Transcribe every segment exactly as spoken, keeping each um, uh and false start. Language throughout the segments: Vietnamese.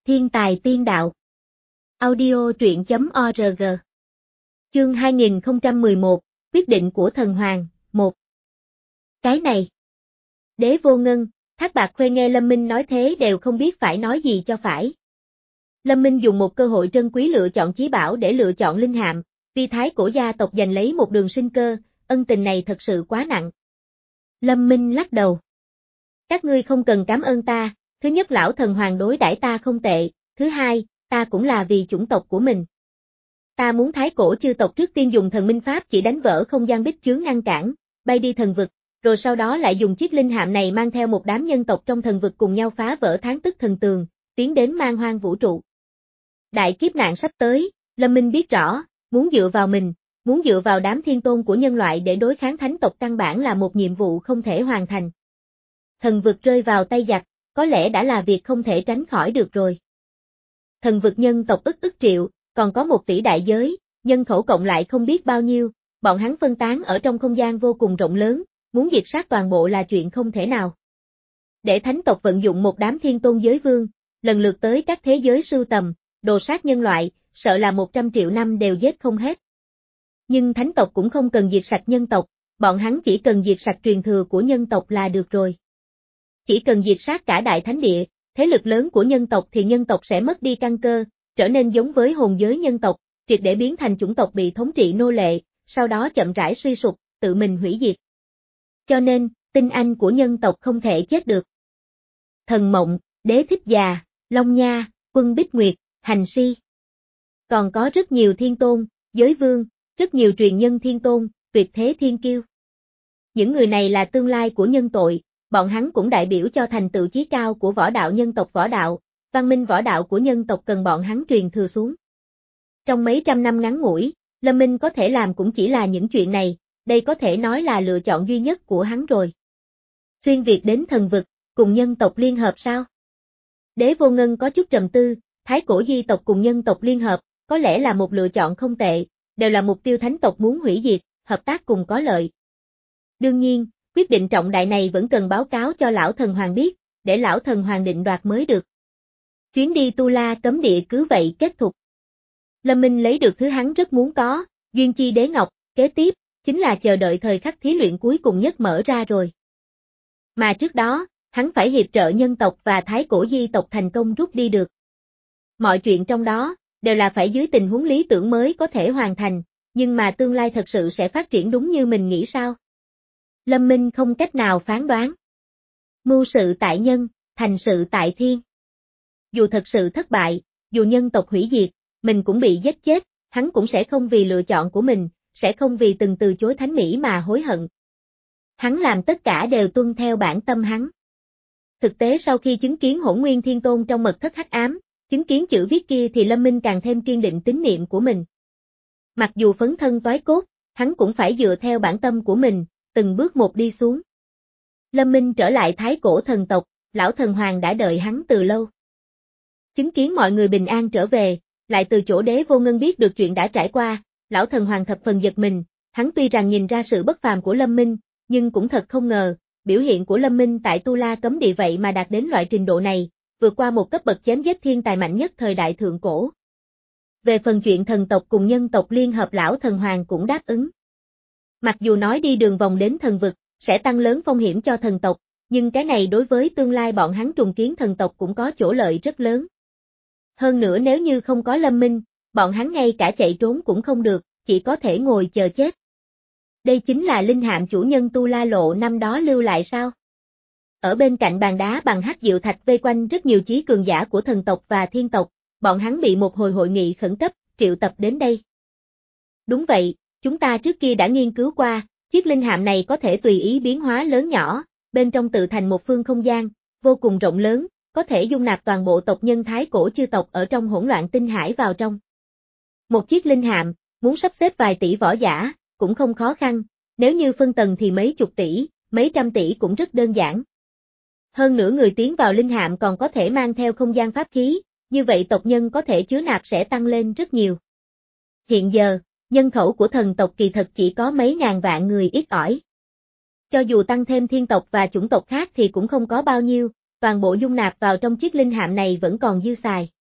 Thiên tài tiên đạo. Audio truyện chấm org. Chương hai nghìn không trăm mười một, quyết định của thần hoàng, một. Cái này. Đế Vô Ngân, Thác Bạt Khuê nghe Lâm Minh nói thế đều không biết phải nói gì cho phải. Lâm Minh dùng một cơ hội trân quý lựa chọn chí bảo để lựa chọn linh hạm, vì thái cổ gia tộc giành lấy một đường sinh cơ, ân tình này thật sự quá nặng. Lâm Minh lắc đầu. Các ngươi không cần cảm ơn ta, thứ nhất lão thần hoàng đối đãi ta không tệ, thứ hai, ta cũng là vì chủng tộc của mình. Ta muốn thái cổ chư tộc trước tiên dùng thần minh pháp chỉ đánh vỡ không gian bích chướng ngăn cản, bay đi thần vực, rồi sau đó lại dùng chiếc linh hạm này mang theo một đám nhân tộc trong thần vực cùng nhau phá vỡ tháng tức thần tường, tiến đến man hoang vũ trụ. Đại kiếp nạn sắp tới, Lâm Minh biết rõ, muốn dựa vào mình, muốn dựa vào đám thiên tôn của nhân loại để đối kháng thánh tộc căn bản là một nhiệm vụ không thể hoàn thành. Thần vực rơi vào tay giặc, có lẽ đã là việc không thể tránh khỏi được rồi. Thần vực nhân tộc ức ức triệu, còn có một tỷ đại giới, nhân khẩu cộng lại không biết bao nhiêu, bọn hắn phân tán ở trong không gian vô cùng rộng lớn, muốn diệt sát toàn bộ là chuyện không thể nào. Để thánh tộc vận dụng một đám thiên tôn giới vương, lần lượt tới các thế giới sưu tầm, đồ sát nhân loại, sợ là một trăm triệu năm đều giết không hết. Nhưng thánh tộc cũng không cần diệt sạch nhân tộc, bọn hắn chỉ cần diệt sạch truyền thừa của nhân tộc là được rồi. Chỉ cần diệt sát cả đại thánh địa, thế lực lớn của nhân tộc thì nhân tộc sẽ mất đi căn cơ, trở nên giống với hồn giới nhân tộc, triệt để biến thành chủng tộc bị thống trị nô lệ, sau đó chậm rãi suy sụp, tự mình hủy diệt. Cho nên, tinh anh của nhân tộc không thể chết được. Thần Mộng, Đế Thích Già, Long Nha, Quân Bích Nguyệt, Hành Si. Còn có rất nhiều thiên tôn, giới vương, rất nhiều truyền nhân thiên tôn, tuyệt thế thiên kiêu. Những người này là tương lai của nhân tội, bọn hắn cũng đại biểu cho thành tựu chí cao của võ đạo nhân tộc võ đạo, văn minh võ đạo của nhân tộc cần bọn hắn truyền thừa xuống. Trong mấy trăm năm ngắn ngủi, Lâm Minh có thể làm cũng chỉ là những chuyện này, đây có thể nói là lựa chọn duy nhất của hắn rồi. Xuyên Việt đến thần vực, cùng nhân tộc liên hợp sao? Đế Vô Ngân có chút trầm tư, thái cổ di tộc cùng nhân tộc liên hợp, có lẽ là một lựa chọn không tệ, đều là mục tiêu thánh tộc muốn hủy diệt, hợp tác cùng có lợi. Đương nhiên, quyết định trọng đại này vẫn cần báo cáo cho lão thần hoàng biết, để lão thần hoàng định đoạt mới được. Chuyến đi Tu La cấm địa cứ vậy kết thúc. Lâm Minh lấy được thứ hắn rất muốn có, Duyên Chi Đế Ngọc, kế tiếp, chính là chờ đợi thời khắc thí luyện cuối cùng nhất mở ra rồi. Mà trước đó, hắn phải hiệp trợ nhân tộc và thái cổ di tộc thành công rút đi được. Mọi chuyện trong đó, đều là phải dưới tình huống lý tưởng mới có thể hoàn thành, nhưng mà tương lai thật sự sẽ phát triển đúng như mình nghĩ sao? Lâm Minh không cách nào phán đoán. Mưu sự tại nhân, thành sự tại thiên. Dù thật sự thất bại, dù nhân tộc hủy diệt, mình cũng bị giết chết, hắn cũng sẽ không vì lựa chọn của mình, sẽ không vì từng từ chối thánh mỹ mà hối hận. Hắn làm tất cả đều tuân theo bản tâm hắn. Thực tế sau khi chứng kiến Hỗn Nguyên Thiên Tôn trong mật thất hắc ám, chứng kiến chữ viết kia thì Lâm Minh càng thêm kiên định tín niệm của mình. Mặc dù phấn thân toái cốt, hắn cũng phải dựa theo bản tâm của mình, từng bước một đi xuống. Lâm Minh trở lại thái cổ thần tộc, lão thần hoàng đã đợi hắn từ lâu. Chứng kiến mọi người bình an trở về, lại từ chỗ Đế Vô Ngân biết được chuyện đã trải qua, lão thần hoàng thập phần giật mình, hắn tuy rằng nhìn ra sự bất phàm của Lâm Minh, nhưng cũng thật không ngờ, biểu hiện của Lâm Minh tại Tu La cấm địa vậy mà đạt đến loại trình độ này, vượt qua một cấp bậc chém giết thiên tài mạnh nhất thời đại thượng cổ. Về phần chuyện thần tộc cùng nhân tộc liên hợp lão thần hoàng cũng đáp ứng. Mặc dù nói đi đường vòng đến thần vực, sẽ tăng lớn phong hiểm cho thần tộc, nhưng cái này đối với tương lai bọn hắn trùng kiến thần tộc cũng có chỗ lợi rất lớn. Hơn nữa nếu như không có Lâm Minh, bọn hắn ngay cả chạy trốn cũng không được, chỉ có thể ngồi chờ chết. Đây chính là linh hạm chủ nhân Tu La Lộ năm đó lưu lại sao? Ở bên cạnh bàn đá bằng hắc diệu thạch vây quanh rất nhiều chí cường giả của thần tộc và thiên tộc, bọn hắn bị một hồi hội nghị khẩn cấp, triệu tập đến đây. Đúng vậy, chúng ta trước kia đã nghiên cứu qua, chiếc linh hạm này có thể tùy ý biến hóa lớn nhỏ, bên trong tự thành một phương không gian, vô cùng rộng lớn, có thể dung nạp toàn bộ tộc nhân thái cổ chư tộc ở trong hỗn loạn tinh hải vào trong. Một chiếc linh hạm, muốn sắp xếp vài tỷ võ giả, cũng không khó khăn, nếu như phân tầng thì mấy chục tỷ, mấy trăm tỷ cũng rất đơn giản. Hơn nữa người tiến vào linh hạm còn có thể mang theo không gian pháp khí, như vậy tộc nhân có thể chứa nạp sẽ tăng lên rất nhiều. Hiện giờ, nhân khẩu của thần tộc kỳ thật chỉ có mấy ngàn vạn người ít ỏi. Cho dù tăng thêm thiên tộc và chủng tộc khác thì cũng không có bao nhiêu, toàn bộ dung nạp vào trong chiếc linh hạm này vẫn còn dư xài.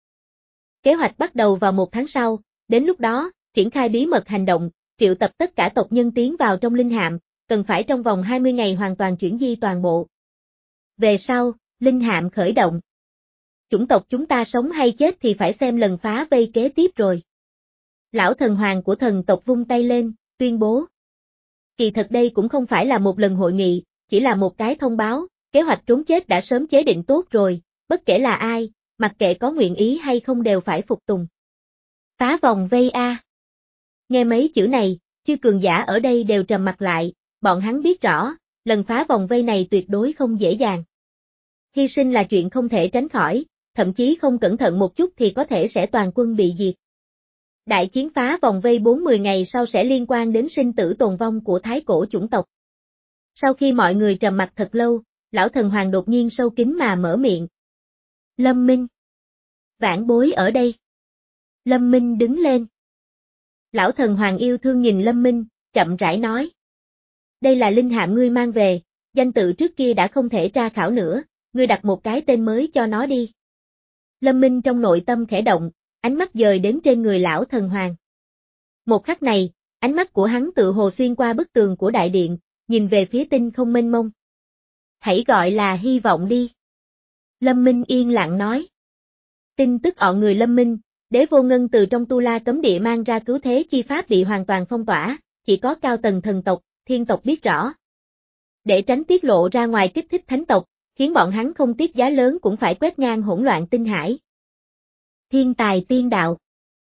Kế hoạch bắt đầu vào một tháng sau, đến lúc đó, triển khai bí mật hành động, triệu tập tất cả tộc nhân tiến vào trong linh hạm, cần phải trong vòng hai mươi ngày hoàn toàn chuyển di toàn bộ. Về sau, linh hạm khởi động. Chủng tộc chúng ta sống hay chết thì phải xem lần phá vây kế tiếp rồi. Lão thần hoàng của thần tộc vung tay lên, tuyên bố. Kỳ thật đây cũng không phải là một lần hội nghị, chỉ là một cái thông báo, kế hoạch trốn chết đã sớm chế định tốt rồi, bất kể là ai, mặc kệ có nguyện ý hay không đều phải phục tùng. Phá vòng vây A. Nghe mấy chữ này, chư cường giả ở đây đều trầm mặt lại, bọn hắn biết rõ, lần phá vòng vây này tuyệt đối không dễ dàng. Hy sinh là chuyện không thể tránh khỏi, thậm chí không cẩn thận một chút thì có thể sẽ toàn quân bị diệt. Đại chiến phá vòng vây bốn mươi ngày sau sẽ liên quan đến sinh tử tồn vong của thái cổ chủng tộc. Sau khi mọi người trầm mặc thật lâu, lão thần hoàng đột nhiên sâu kín mà mở miệng. Lâm Minh. Vãn bối ở đây. Lâm Minh đứng lên. Lão thần hoàng yêu thương nhìn Lâm Minh, chậm rãi nói. Đây là linh hạm ngươi mang về, danh tự trước kia đã không thể tra khảo nữa, ngươi đặt một cái tên mới cho nó đi. Lâm Minh trong nội tâm khẽ động, ánh mắt dời đến trên người lão thần hoàng. Một khắc này, ánh mắt của hắn tự hồ xuyên qua bức tường của đại điện, nhìn về phía tinh không mênh mông. Hãy gọi là hy vọng đi. Lâm Minh yên lặng nói. Tin tức ọ người Lâm Minh, Đế Vô Ngân từ trong Tu La cấm địa mang ra cứu thế chi pháp bị hoàn toàn phong tỏa, chỉ có cao tầng thần tộc, thiên tộc biết rõ. Để tránh tiết lộ ra ngoài kích thích thánh tộc, khiến bọn hắn không tiếc giá lớn cũng phải quét ngang hỗn loạn tinh hải. Thiên tài tiên đạo.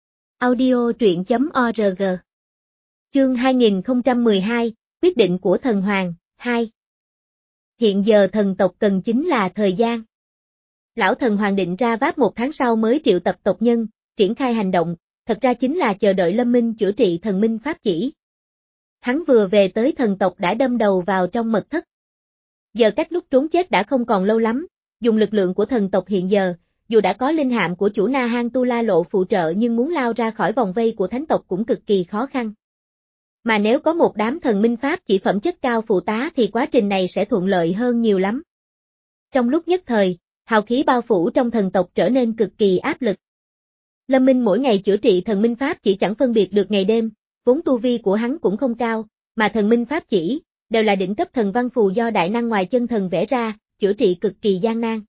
Audio truyện chấm org. Chương hai nghìn không trăm mười hai, quyết định của thần hoàng, hai. Hiện giờ thần tộc cần chính là thời gian. Lão thần hoàng định ra vác một tháng sau mới triệu tập tộc nhân, triển khai hành động, thật ra chính là chờ đợi Lâm Minh chữa trị thần minh pháp chỉ. Hắn vừa về tới thần tộc đã đâm đầu vào trong mật thất. Giờ cách lúc trốn chết đã không còn lâu lắm, dùng lực lượng của thần tộc hiện giờ, dù đã có linh hạm của chủ Na Hang Tu La Lộ phụ trợ nhưng muốn lao ra khỏi vòng vây của thánh tộc cũng cực kỳ khó khăn. Mà nếu có một đám thần minh pháp chỉ phẩm chất cao phụ tá thì quá trình này sẽ thuận lợi hơn nhiều lắm. Trong lúc nhất thời, hào khí bao phủ trong thần tộc trở nên cực kỳ áp lực. Lâm Minh mỗi ngày chữa trị thần minh pháp chỉ chẳng phân biệt được ngày đêm, vốn tu vi của hắn cũng không cao, mà thần minh pháp chỉ, đều là đỉnh cấp thần văn phù do đại năng ngoài chân thần vẽ ra, chữa trị cực kỳ gian nan.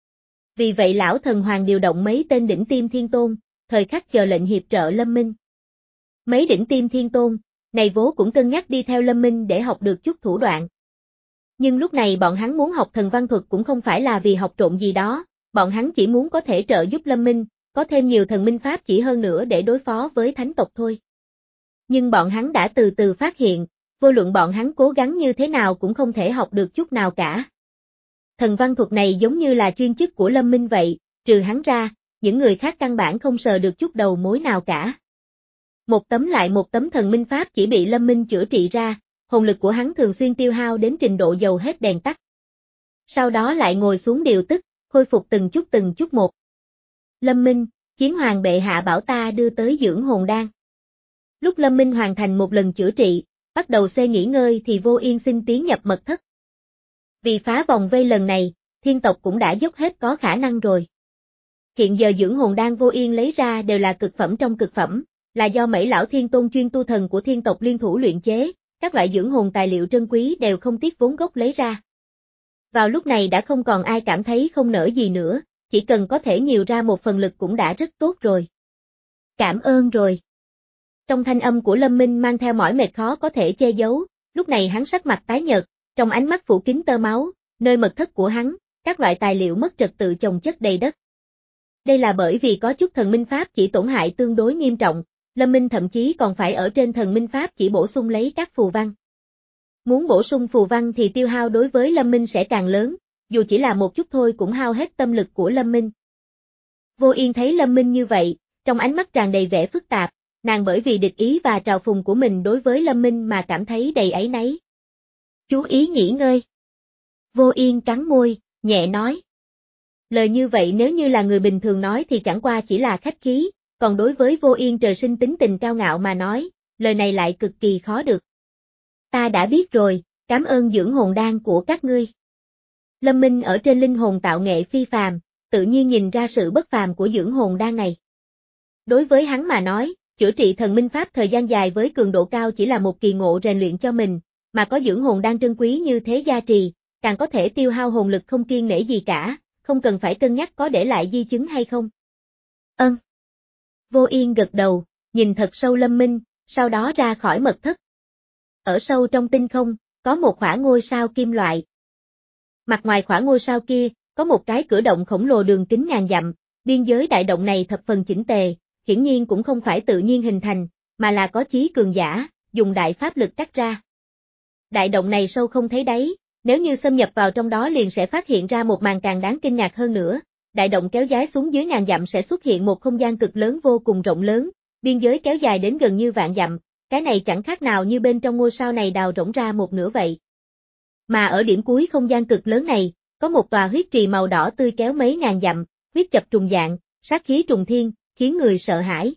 Vì vậy lão thần hoàng điều động mấy tên đỉnh tiêm thiên tôn, thời khắc chờ lệnh hiệp trợ Lâm Minh. Mấy đỉnh tiêm thiên tôn, này vốn cũng cân nhắc đi theo Lâm Minh để học được chút thủ đoạn. Nhưng lúc này bọn hắn muốn học thần văn thuật cũng không phải là vì học trộn gì đó, bọn hắn chỉ muốn có thể trợ giúp Lâm Minh, có thêm nhiều thần minh pháp chỉ hơn nữa để đối phó với thánh tộc thôi. Nhưng bọn hắn đã từ từ phát hiện, vô luận bọn hắn cố gắng như thế nào cũng không thể học được chút nào cả. Thần văn thuật này giống như là chuyên chức của Lâm Minh vậy, trừ hắn ra, những người khác căn bản không sờ được chút đầu mối nào cả. Một tấm lại một tấm thần minh pháp chỉ bị Lâm Minh chữa trị ra, hồn lực của hắn thường xuyên tiêu hao đến trình độ dầu hết đèn tắt. Sau đó lại ngồi xuống điều tức, khôi phục từng chút từng chút một. Lâm Minh, Chiến Hoàng bệ hạ bảo ta đưa tới dưỡng hồn đan. Lúc Lâm Minh hoàn thành một lần chữa trị, bắt đầu xê nghỉ ngơi thì Vô Yên xin tiến nhập mật thất. Vì phá vòng vây lần này, thiên tộc cũng đã dốc hết có khả năng rồi. Hiện giờ dưỡng hồn đan Vô Yên lấy ra đều là cực phẩm trong cực phẩm, là do mấy lão thiên tôn chuyên tu thần của thiên tộc liên thủ luyện chế, các loại dưỡng hồn tài liệu trân quý đều không tiếc vốn gốc lấy ra. Vào lúc này đã không còn ai cảm thấy không nỡ gì nữa, chỉ cần có thể nhiều ra một phần lực cũng đã rất tốt rồi. Cảm ơn rồi. Trong thanh âm của Lâm Minh mang theo mỏi mệt khó có thể che giấu, lúc này hắn sắc mặt tái nhợt, trong ánh mắt phủ kín tơ máu, nơi mật thất của hắn, các loại tài liệu mất trật tự chồng chất đầy đất. Đây là bởi vì có chút thần minh pháp chỉ tổn hại tương đối nghiêm trọng, Lâm Minh thậm chí còn phải ở trên thần minh pháp chỉ bổ sung lấy các phù văn. Muốn bổ sung phù văn thì tiêu hao đối với Lâm Minh sẽ càng lớn, dù chỉ là một chút thôi cũng hao hết tâm lực của Lâm Minh. Vô Yên thấy Lâm Minh như vậy, trong ánh mắt tràn đầy vẻ phức tạp, nàng bởi vì địch ý và trào phùng của mình đối với Lâm Minh mà cảm thấy đầy áy náy. Chú ý nghỉ ngơi. Vô Yên cắn môi, nhẹ nói. Lời như vậy nếu như là người bình thường nói thì chẳng qua chỉ là khách khí, còn đối với Vô Yên trời sinh tính tình cao ngạo mà nói, lời này lại cực kỳ khó được. Ta đã biết rồi, cảm ơn dưỡng hồn đan của các ngươi. Lâm Minh ở trên linh hồn tạo nghệ phi phàm, tự nhiên nhìn ra sự bất phàm của dưỡng hồn đan này. Đối với hắn mà nói, chữa trị thần minh pháp thời gian dài với cường độ cao chỉ là một kỳ ngộ rèn luyện cho mình, mà có dưỡng hồn đan trân quý như thế gia trì, càng có thể tiêu hao hồn lực không kiêng nể gì cả, không cần phải cân nhắc có để lại di chứng hay không. Ân. Vô Yên gật đầu, nhìn thật sâu Lâm Minh, sau đó ra khỏi mật thất. Ở sâu trong tinh không, có một khỏa ngôi sao kim loại. Mặt ngoài khỏa ngôi sao kia, có một cái cửa động khổng lồ đường kính ngàn dặm, biên giới đại động này thập phần chỉnh tề, hiển nhiên cũng không phải tự nhiên hình thành, mà là có chí cường giả, dùng đại pháp lực cắt ra. Đại động này sâu không thấy đáy, nếu như xâm nhập vào trong đó liền sẽ phát hiện ra một màn càng đáng kinh ngạc hơn nữa. Đại động kéo dài xuống dưới ngàn dặm sẽ xuất hiện một không gian cực lớn vô cùng rộng lớn, biên giới kéo dài đến gần như vạn dặm, cái này chẳng khác nào như bên trong ngôi sao này đào rỗng ra một nửa vậy. Mà ở điểm cuối không gian cực lớn này, có một tòa huyết trì màu đỏ tươi kéo mấy ngàn dặm, huyết chập trùng dạng, sát khí trùng thiên, khiến người sợ hãi.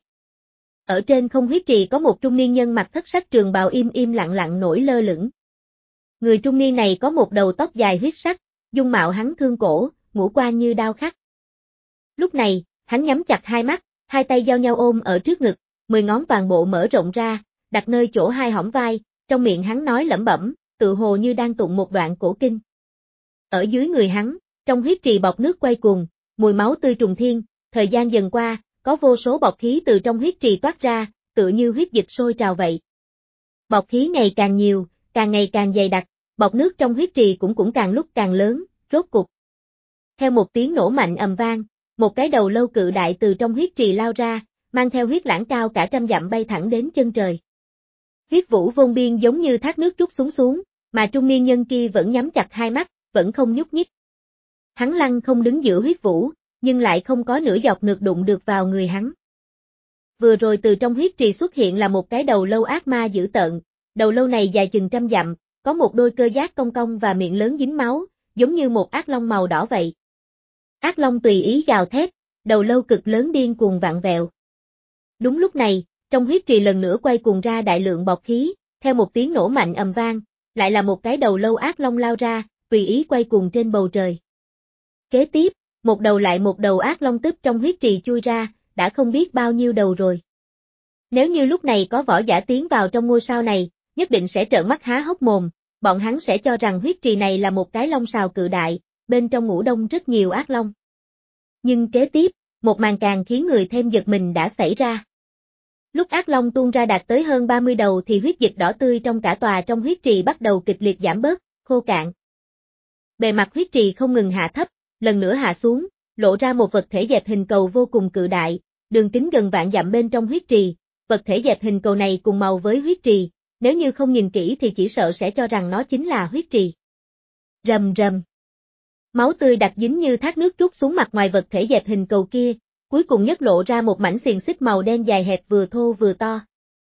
Ở trên không huyết trì có một trung niên nhân mặc thất sắc trường bào im im lặng lặng nổi lơ lửng. Người trung niên này có một đầu tóc dài huyết sắc, dung mạo hắn thương cổ, ngũ quan như đao khắc. Lúc này, hắn nhắm chặt hai mắt, hai tay giao nhau ôm ở trước ngực, mười ngón toàn bộ mở rộng ra, đặt nơi chỗ hai hõm vai, trong miệng hắn nói lẩm bẩm, tự hồ như đang tụng một đoạn cổ kinh. Ở dưới người hắn, trong huyết trì bọt nước quay cuồng, mùi máu tươi trùng thiên, thời gian dần qua, có vô số bọt khí từ trong huyết trì toát ra, tựa như huyết dịch sôi trào vậy. Bọt khí ngày càng nhiều, càng ngày càng dày đặc, bọt nước trong huyết trì cũng cũng càng lúc càng lớn, rốt cục. Theo một tiếng nổ mạnh ầm vang, một cái đầu lâu cự đại từ trong huyết trì lao ra, mang theo huyết lãng cao cả trăm dặm bay thẳng đến chân trời. Huyết vũ vôn biên giống như thác nước trút xuống xuống, mà trung niên nhân kia vẫn nhắm chặt hai mắt, vẫn không nhúc nhích. Hắn lăng không đứng giữa huyết vũ, nhưng lại không có nửa giọt nước đụng được vào người hắn. Vừa rồi từ trong huyết trì xuất hiện là một cái đầu lâu ác ma dữ tợn, đầu lâu này dài chừng trăm dặm, có một đôi cơ giác cong cong và miệng lớn dính máu, giống như một ác long màu đỏ vậy. Ác long tùy ý gào thét, đầu lâu cực lớn điên cuồng vặn vẹo. Đúng lúc này, trong huyết trì lần nữa quay cuồng ra đại lượng bọt khí, theo một tiếng nổ mạnh ầm vang, lại là một cái đầu lâu ác long lao ra, tùy ý quay cuồng trên bầu trời. Kế tiếp, một đầu lại một đầu ác long tức trong huyết trì chui ra, đã không biết bao nhiêu đầu rồi. Nếu như lúc này có võ giả tiến vào trong ngôi sao này, nhất định sẽ trợn mắt há hốc mồm, bọn hắn sẽ cho rằng huyết trì này là một cái long sào cự đại, bên trong ngủ đông rất nhiều ác long. Nhưng kế tiếp, một màn càng khiến người thêm giật mình đã xảy ra. Lúc ác long tuôn ra đạt tới hơn ba mươi đầu thì huyết dịch đỏ tươi trong cả tòa trong huyết trì bắt đầu kịch liệt giảm bớt, khô cạn. Bề mặt huyết trì không ngừng hạ thấp, lần nữa hạ xuống, lộ ra một vật thể dẹp hình cầu vô cùng cự đại, đường kính gần vạn dặm bên trong huyết trì, vật thể dẹp hình cầu này cùng màu với huyết trì, nếu như không nhìn kỹ thì chỉ sợ sẽ cho rằng nó chính là huyết trì. Rầm rầm. Máu tươi đặc dính như thác nước trút xuống mặt ngoài vật thể dẹp hình cầu kia, cuối cùng nhất lộ ra một mảnh xiềng xích màu đen dài hẹp vừa thô vừa to.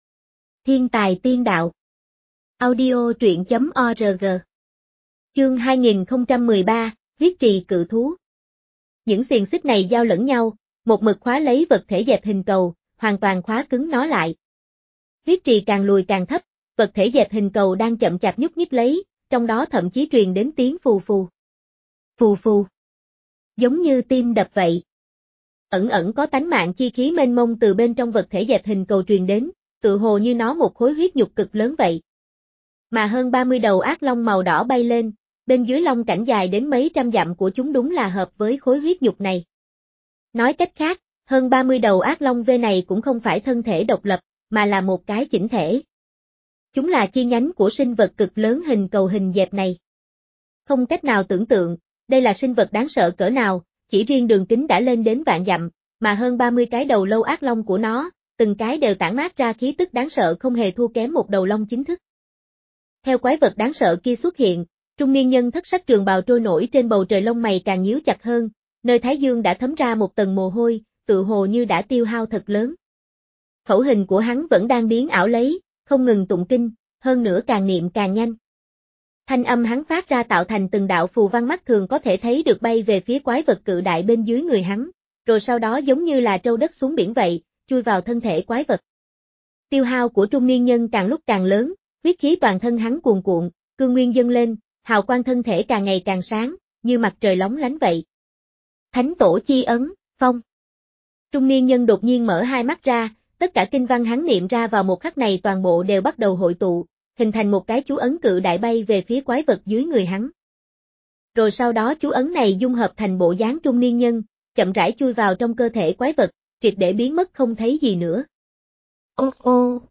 Thiên tài tiên đạo. Audio truyện chấm org. Chương hai nghìn không trăm mười ba, huyết trì cự thú. Những xiềng xích này giao lẫn nhau, một mực khóa lấy vật thể dẹp hình cầu, hoàn toàn khóa cứng nó lại. Huyết trì càng lùi càng thấp, vật thể dẹp hình cầu đang chậm chạp nhúc nhích lấy, trong đó thậm chí truyền đến tiếng phù phù. Phù phù. Giống như tim đập vậy. Ẩn ẩn có tánh mạng chi khí mênh mông từ bên trong vật thể dẹp hình cầu truyền đến, tự hồ như nó một khối huyết nhục cực lớn vậy. Mà hơn ba mươi đầu ác long màu đỏ bay lên, bên dưới long cảnh dài đến mấy trăm dặm của chúng đúng là hợp với khối huyết nhục này. Nói cách khác, hơn ba mươi đầu ác long V này cũng không phải thân thể độc lập, mà là một cái chỉnh thể. Chúng là chi nhánh của sinh vật cực lớn hình cầu hình dẹp này. Không cách nào tưởng tượng, đây là sinh vật đáng sợ cỡ nào, chỉ riêng đường kính đã lên đến vạn dặm, mà hơn ba mươi cái đầu lâu ác long của nó, từng cái đều tản mát ra khí tức đáng sợ không hề thua kém một đầu long chính thức. Theo quái vật đáng sợ kia xuất hiện, trung niên nhân thất sắc trường bào trôi nổi trên bầu trời lông mày càng nhíu chặt hơn, nơi thái dương đã thấm ra một tầng mồ hôi, tự hồ như đã tiêu hao thật lớn. Khẩu hình của hắn vẫn đang biến ảo lấy, không ngừng tụng kinh, hơn nữa càng niệm càng nhanh. Thanh âm hắn phát ra tạo thành từng đạo phù văn mắt thường có thể thấy được bay về phía quái vật cự đại bên dưới người hắn, rồi sau đó giống như là trâu đất xuống biển vậy, chui vào thân thể quái vật. Tiêu hao của trung niên nhân càng lúc càng lớn, huyết khí toàn thân hắn cuồn cuộn, cương nguyên dâng lên, hào quang thân thể càng ngày càng sáng, như mặt trời lóng lánh vậy. Thánh tổ chi ấn, phong. Trung niên nhân đột nhiên mở hai mắt ra, tất cả kinh văn hắn niệm ra vào một khắc này toàn bộ đều bắt đầu hội tụ, hình thành một cái chú ấn cự đại bay về phía quái vật dưới người hắn. Rồi sau đó chú ấn này dung hợp thành bộ dáng trung niên nhân, chậm rãi chui vào trong cơ thể quái vật, triệt để biến mất không thấy gì nữa. Ô ô,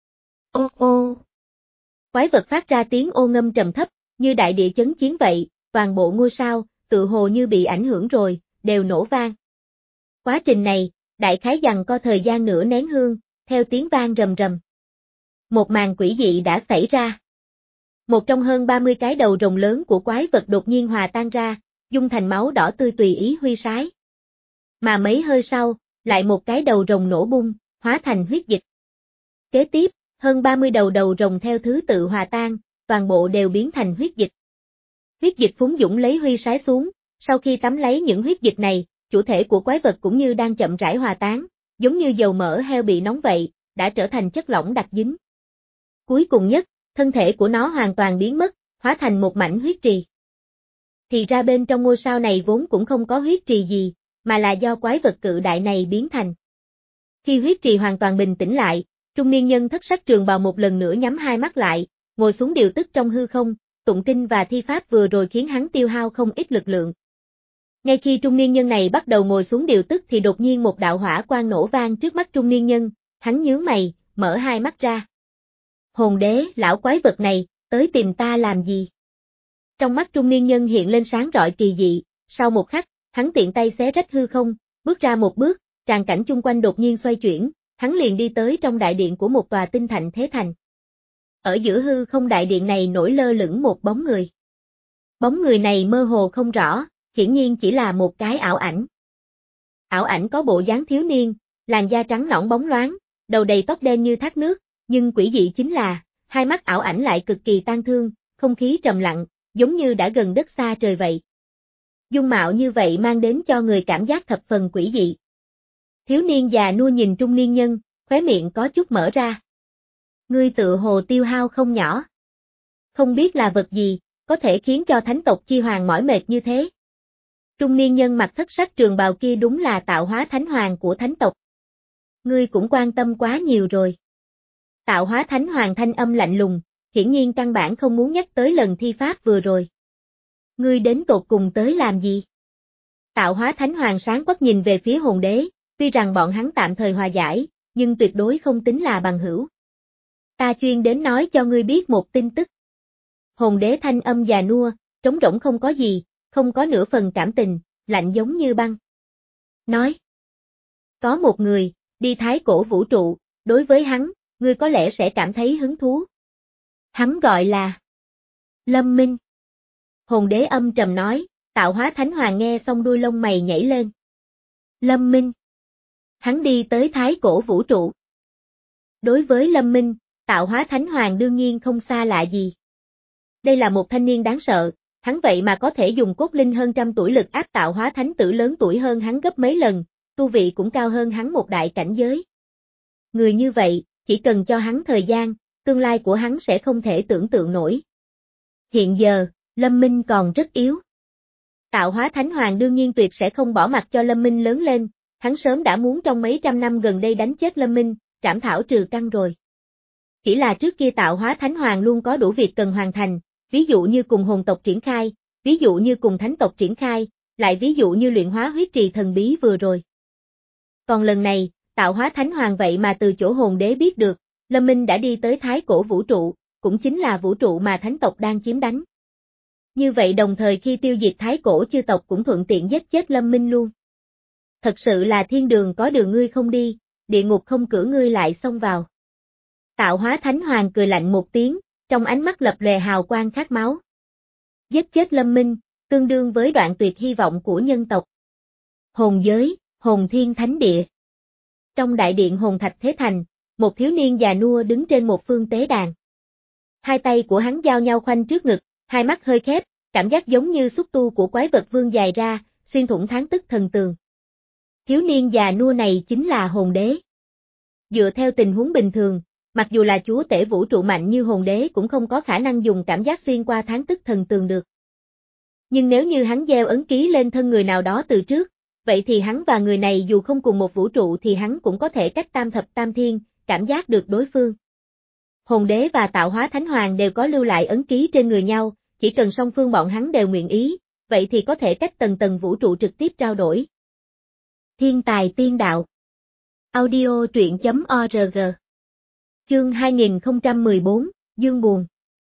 ô ô. Quái vật phát ra tiếng ô ngâm trầm thấp, như đại địa chấn chiến vậy, toàn bộ ngôi sao, tự hồ như bị ảnh hưởng rồi, đều nổ vang. Quá trình này, đại khái giằng co thời gian nửa nén hương, theo tiếng vang rầm rầm. Một màn quỷ dị đã xảy ra. Một trong hơn ba mươi cái đầu rồng lớn của quái vật đột nhiên hòa tan ra, dung thành máu đỏ tươi tùy ý huy sái. Mà mấy hơi sau, lại một cái đầu rồng nổ bung, hóa thành huyết dịch. Kế tiếp, hơn ba mươi đầu đầu rồng theo thứ tự hòa tan, toàn bộ đều biến thành huyết dịch. Huyết dịch phúng dũng lấy huy sái xuống, sau khi tắm lấy những huyết dịch này, chủ thể của quái vật cũng như đang chậm rãi hòa tán, giống như dầu mỡ heo bị nóng vậy, đã trở thành chất lỏng đặc dính. Cuối cùng nhất, thân thể của nó hoàn toàn biến mất, hóa thành một mảnh huyết trì. Thì ra bên trong ngôi sao này vốn cũng không có huyết trì gì, mà là do quái vật cự đại này biến thành. Khi huyết trì hoàn toàn bình tĩnh lại, trung niên nhân thất sắc trường bào một lần nữa nhắm hai mắt lại, ngồi xuống điều tức trong hư không, tụng kinh và thi pháp vừa rồi khiến hắn tiêu hao không ít lực lượng. Ngay khi trung niên nhân này bắt đầu ngồi xuống điều tức thì đột nhiên một đạo hỏa quang nổ vang trước mắt trung niên nhân, hắn nhướng mày, mở hai mắt ra. Hồn đế, lão quái vật này, tới tìm ta làm gì? Trong mắt trung niên nhân hiện lên sáng rọi kỳ dị, sau một khắc, hắn tiện tay xé rách hư không, bước ra một bước, tràng cảnh chung quanh đột nhiên xoay chuyển, hắn liền đi tới trong đại điện của một tòa tinh thạnh thế thành. Ở giữa hư không đại điện này nổi lơ lửng một bóng người. Bóng người này mơ hồ không rõ, hiển nhiên chỉ là một cái ảo ảnh. Ảo ảnh có bộ dáng thiếu niên, làn da trắng nõn bóng loáng, đầu đầy tóc đen như thác nước, nhưng quỷ dị chính là, hai mắt ảo ảnh lại cực kỳ tang thương, không khí trầm lặng, giống như đã gần đất xa trời vậy. Dung mạo như vậy mang đến cho người cảm giác thập phần quỷ dị. Thiếu niên già nua nhìn trung niên nhân, khóe miệng có chút mở ra. Ngươi tự hồ tiêu hao không nhỏ. Không biết là vật gì, có thể khiến cho thánh tộc chi hoàng mỏi mệt như thế. Trung niên nhân mặc thất sắc trường bào kia đúng là tạo hóa thánh hoàng của thánh tộc. Ngươi cũng quan tâm quá nhiều rồi. Tạo hóa thánh hoàng thanh âm lạnh lùng, hiển nhiên căn bản không muốn nhắc tới lần thi pháp vừa rồi. Ngươi đến tột cùng tới làm gì? Tạo hóa thánh hoàng sáng quắc nhìn về phía hồn đế, tuy rằng bọn hắn tạm thời hòa giải, nhưng tuyệt đối không tính là bằng hữu. Ta chuyên đến nói cho ngươi biết một tin tức. Hồn đế thanh âm già nua, trống rỗng không có gì, không có nửa phần cảm tình, lạnh giống như băng. Nói. Có một người, đi thái cổ vũ trụ, đối với hắn, ngươi có lẽ sẽ cảm thấy hứng thú. Hắn gọi là Lâm Minh. Hồn đế âm trầm nói, tạo hóa thánh hoàng nghe xong đuôi lông mày nhảy lên. Lâm Minh. Hắn đi tới thái cổ vũ trụ. Đối với Lâm Minh, tạo hóa thánh hoàng đương nhiên không xa lạ gì. Đây là một thanh niên đáng sợ, hắn vậy mà có thể dùng cốt linh hơn trăm tuổi lực áp tạo hóa thánh tử lớn tuổi hơn hắn gấp mấy lần, tu vị cũng cao hơn hắn một đại cảnh giới. Người như vậy, chỉ cần cho hắn thời gian, tương lai của hắn sẽ không thể tưởng tượng nổi. Hiện giờ, Lâm Minh còn rất yếu. Tạo hóa thánh hoàng đương nhiên tuyệt sẽ không bỏ mặc cho Lâm Minh lớn lên, hắn sớm đã muốn trong mấy trăm năm gần đây đánh chết Lâm Minh, trảm thảo trừ căn rồi. Chỉ là trước kia tạo hóa thánh hoàng luôn có đủ việc cần hoàn thành, ví dụ như cùng hồn tộc triển khai, ví dụ như cùng thánh tộc triển khai, lại ví dụ như luyện hóa huyết trì thần bí vừa rồi. Còn lần này, tạo hóa thánh hoàng vậy mà từ chỗ hồn đế biết được, Lâm Minh đã đi tới thái cổ vũ trụ, cũng chính là vũ trụ mà thánh tộc đang chiếm đánh. Như vậy đồng thời khi tiêu diệt thái cổ chư tộc cũng thuận tiện giết chết Lâm Minh luôn. Thật sự là thiên đường có đường ngươi không đi, địa ngục không cửa ngươi lại xông vào. Tạo hóa thánh hoàng cười lạnh một tiếng, trong ánh mắt lập lòe hào quang khát máu. Giết chết Lâm Minh, tương đương với đoạn tuyệt hy vọng của nhân tộc. Hồn giới, hồn thiên thánh địa. Trong đại điện hồn thạch thế thành, một thiếu niên già nua đứng trên một phương tế đàn. Hai tay của hắn giao nhau khoanh trước ngực, hai mắt hơi khép, cảm giác giống như xúc tu của quái vật vương dài ra, xuyên thủng tháng tức thần tường. Thiếu niên già nua này chính là hồn đế. Dựa theo tình huống bình thường, mặc dù là chúa tể vũ trụ mạnh như hồn đế cũng không có khả năng dùng cảm giác xuyên qua tháng tức thần tường được. Nhưng nếu như hắn gieo ấn ký lên thân người nào đó từ trước, vậy thì hắn và người này dù không cùng một vũ trụ thì hắn cũng có thể cách tam thập tam thiên, cảm giác được đối phương. Hồn đế và tạo hóa thánh hoàng đều có lưu lại ấn ký trên người nhau, chỉ cần song phương bọn hắn đều nguyện ý, vậy thì có thể cách tầng tầng vũ trụ trực tiếp trao đổi. Thiên tài tiên đạo. Audio truyện chấm org. Chương hai nghìn không trăm mười bốn, Dương Buồn.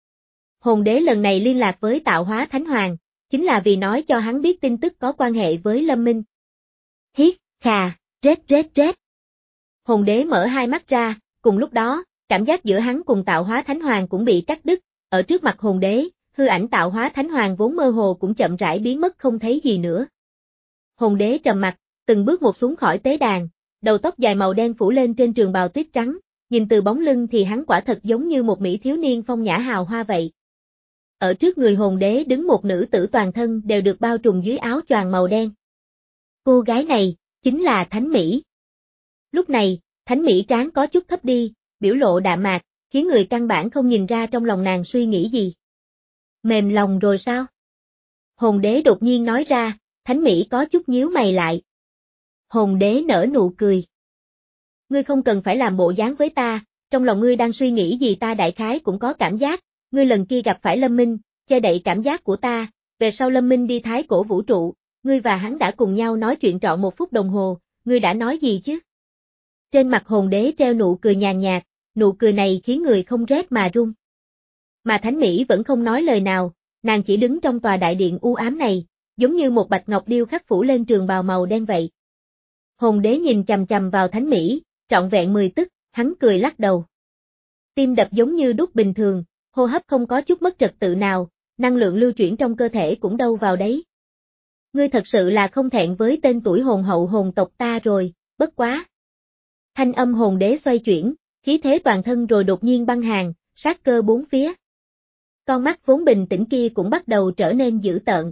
Hồn đế lần này liên lạc với tạo hóa thánh hoàng, chính là vì nói cho hắn biết tin tức có quan hệ với Lâm Minh. Hít, khà, rết rết rết. Hồn đế mở hai mắt ra, cùng lúc đó, cảm giác giữa hắn cùng tạo hóa thánh hoàng cũng bị cắt đứt, ở trước mặt hồn đế, hư ảnh tạo hóa thánh hoàng vốn mơ hồ cũng chậm rãi biến mất không thấy gì nữa. Hồn đế trầm mặt, từng bước một xuống khỏi tế đàn, đầu tóc dài màu đen phủ lên trên trường bào tuyết trắng, nhìn từ bóng lưng thì hắn quả thật giống như một mỹ thiếu niên phong nhã hào hoa vậy. Ở trước người hồn đế đứng một nữ tử toàn thân đều được bao trùm dưới áo choàng màu đen. Cô gái này, chính là Thánh Mỹ. Lúc này, Thánh Mỹ trán có chút thấp đi, biểu lộ đạm mạc, khiến người căn bản không nhìn ra trong lòng nàng suy nghĩ gì. Mềm lòng rồi sao? Hồn đế đột nhiên nói ra, Thánh Mỹ có chút nhíu mày lại. Hồn đế nở nụ cười. Ngươi không cần phải làm bộ dáng với ta, trong lòng ngươi đang suy nghĩ gì ta đại khái cũng có cảm giác, ngươi lần kia gặp phải Lâm Minh, che đậy cảm giác của ta, về sau Lâm Minh đi thái cổ vũ trụ, ngươi và hắn đã cùng nhau nói chuyện trọn một phút đồng hồ, ngươi đã nói gì chứ? Trên mặt hồn đế treo nụ cười nhàn nhạt, nụ cười này khiến người không rét mà run. Mà Thánh Mỹ vẫn không nói lời nào, nàng chỉ đứng trong tòa đại điện u ám này, giống như một bạch ngọc điêu khắc phủ lên trường bào màu đen vậy. Hồn đế nhìn chằm chằm vào Thánh Mỹ, trọn vẹn mười tức, hắn cười lắc đầu. Tim đập giống như đúc bình thường, hô hấp không có chút mất trật tự nào, năng lượng lưu chuyển trong cơ thể cũng đâu vào đấy. Ngươi thật sự là không thẹn với tên tuổi hồn hậu hồn tộc ta rồi, bất quá. Thanh âm hồn đế xoay chuyển, khí thế toàn thân rồi đột nhiên băng hàng, sát cơ bốn phía. Con mắt vốn bình tĩnh kia cũng bắt đầu trở nên dữ tợn.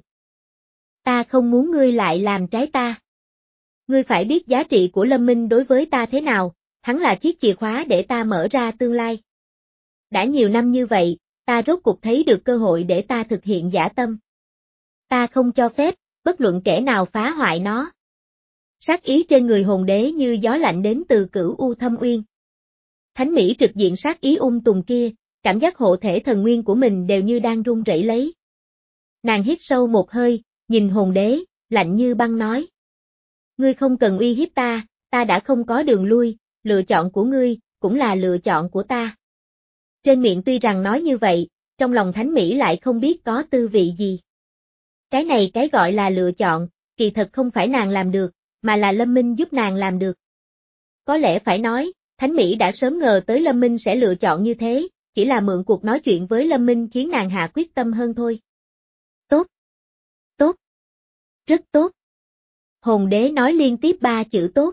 Ta không muốn ngươi lại làm trái ta. Ngươi phải biết giá trị của Lâm Minh đối với ta thế nào, hắn là chiếc chìa khóa để ta mở ra tương lai. Đã nhiều năm như vậy, ta rốt cuộc thấy được cơ hội để ta thực hiện dã tâm. Ta không cho phép, bất luận kẻ nào phá hoại nó. Sát ý trên người hồn đế như gió lạnh đến từ Cửu U Thâm Uyên. Thánh Mỹ trực diện sát ý ung tùng kia, cảm giác hộ thể thần nguyên của mình đều như đang run rẩy lấy. Nàng hít sâu một hơi, nhìn hồn đế, lạnh như băng nói. Ngươi không cần uy hiếp ta, ta đã không có đường lui, lựa chọn của ngươi, cũng là lựa chọn của ta. Trên miệng tuy rằng nói như vậy, trong lòng Thánh Mỹ lại không biết có tư vị gì. Cái này cái gọi là lựa chọn, kỳ thật không phải nàng làm được, mà là Lâm Minh giúp nàng làm được. Có lẽ phải nói, Thánh Mỹ đã sớm ngờ tới Lâm Minh sẽ lựa chọn như thế, chỉ là mượn cuộc nói chuyện với Lâm Minh khiến nàng hạ quyết tâm hơn thôi. Tốt. Tốt. Rất tốt. Hồn đế nói liên tiếp ba chữ tốt.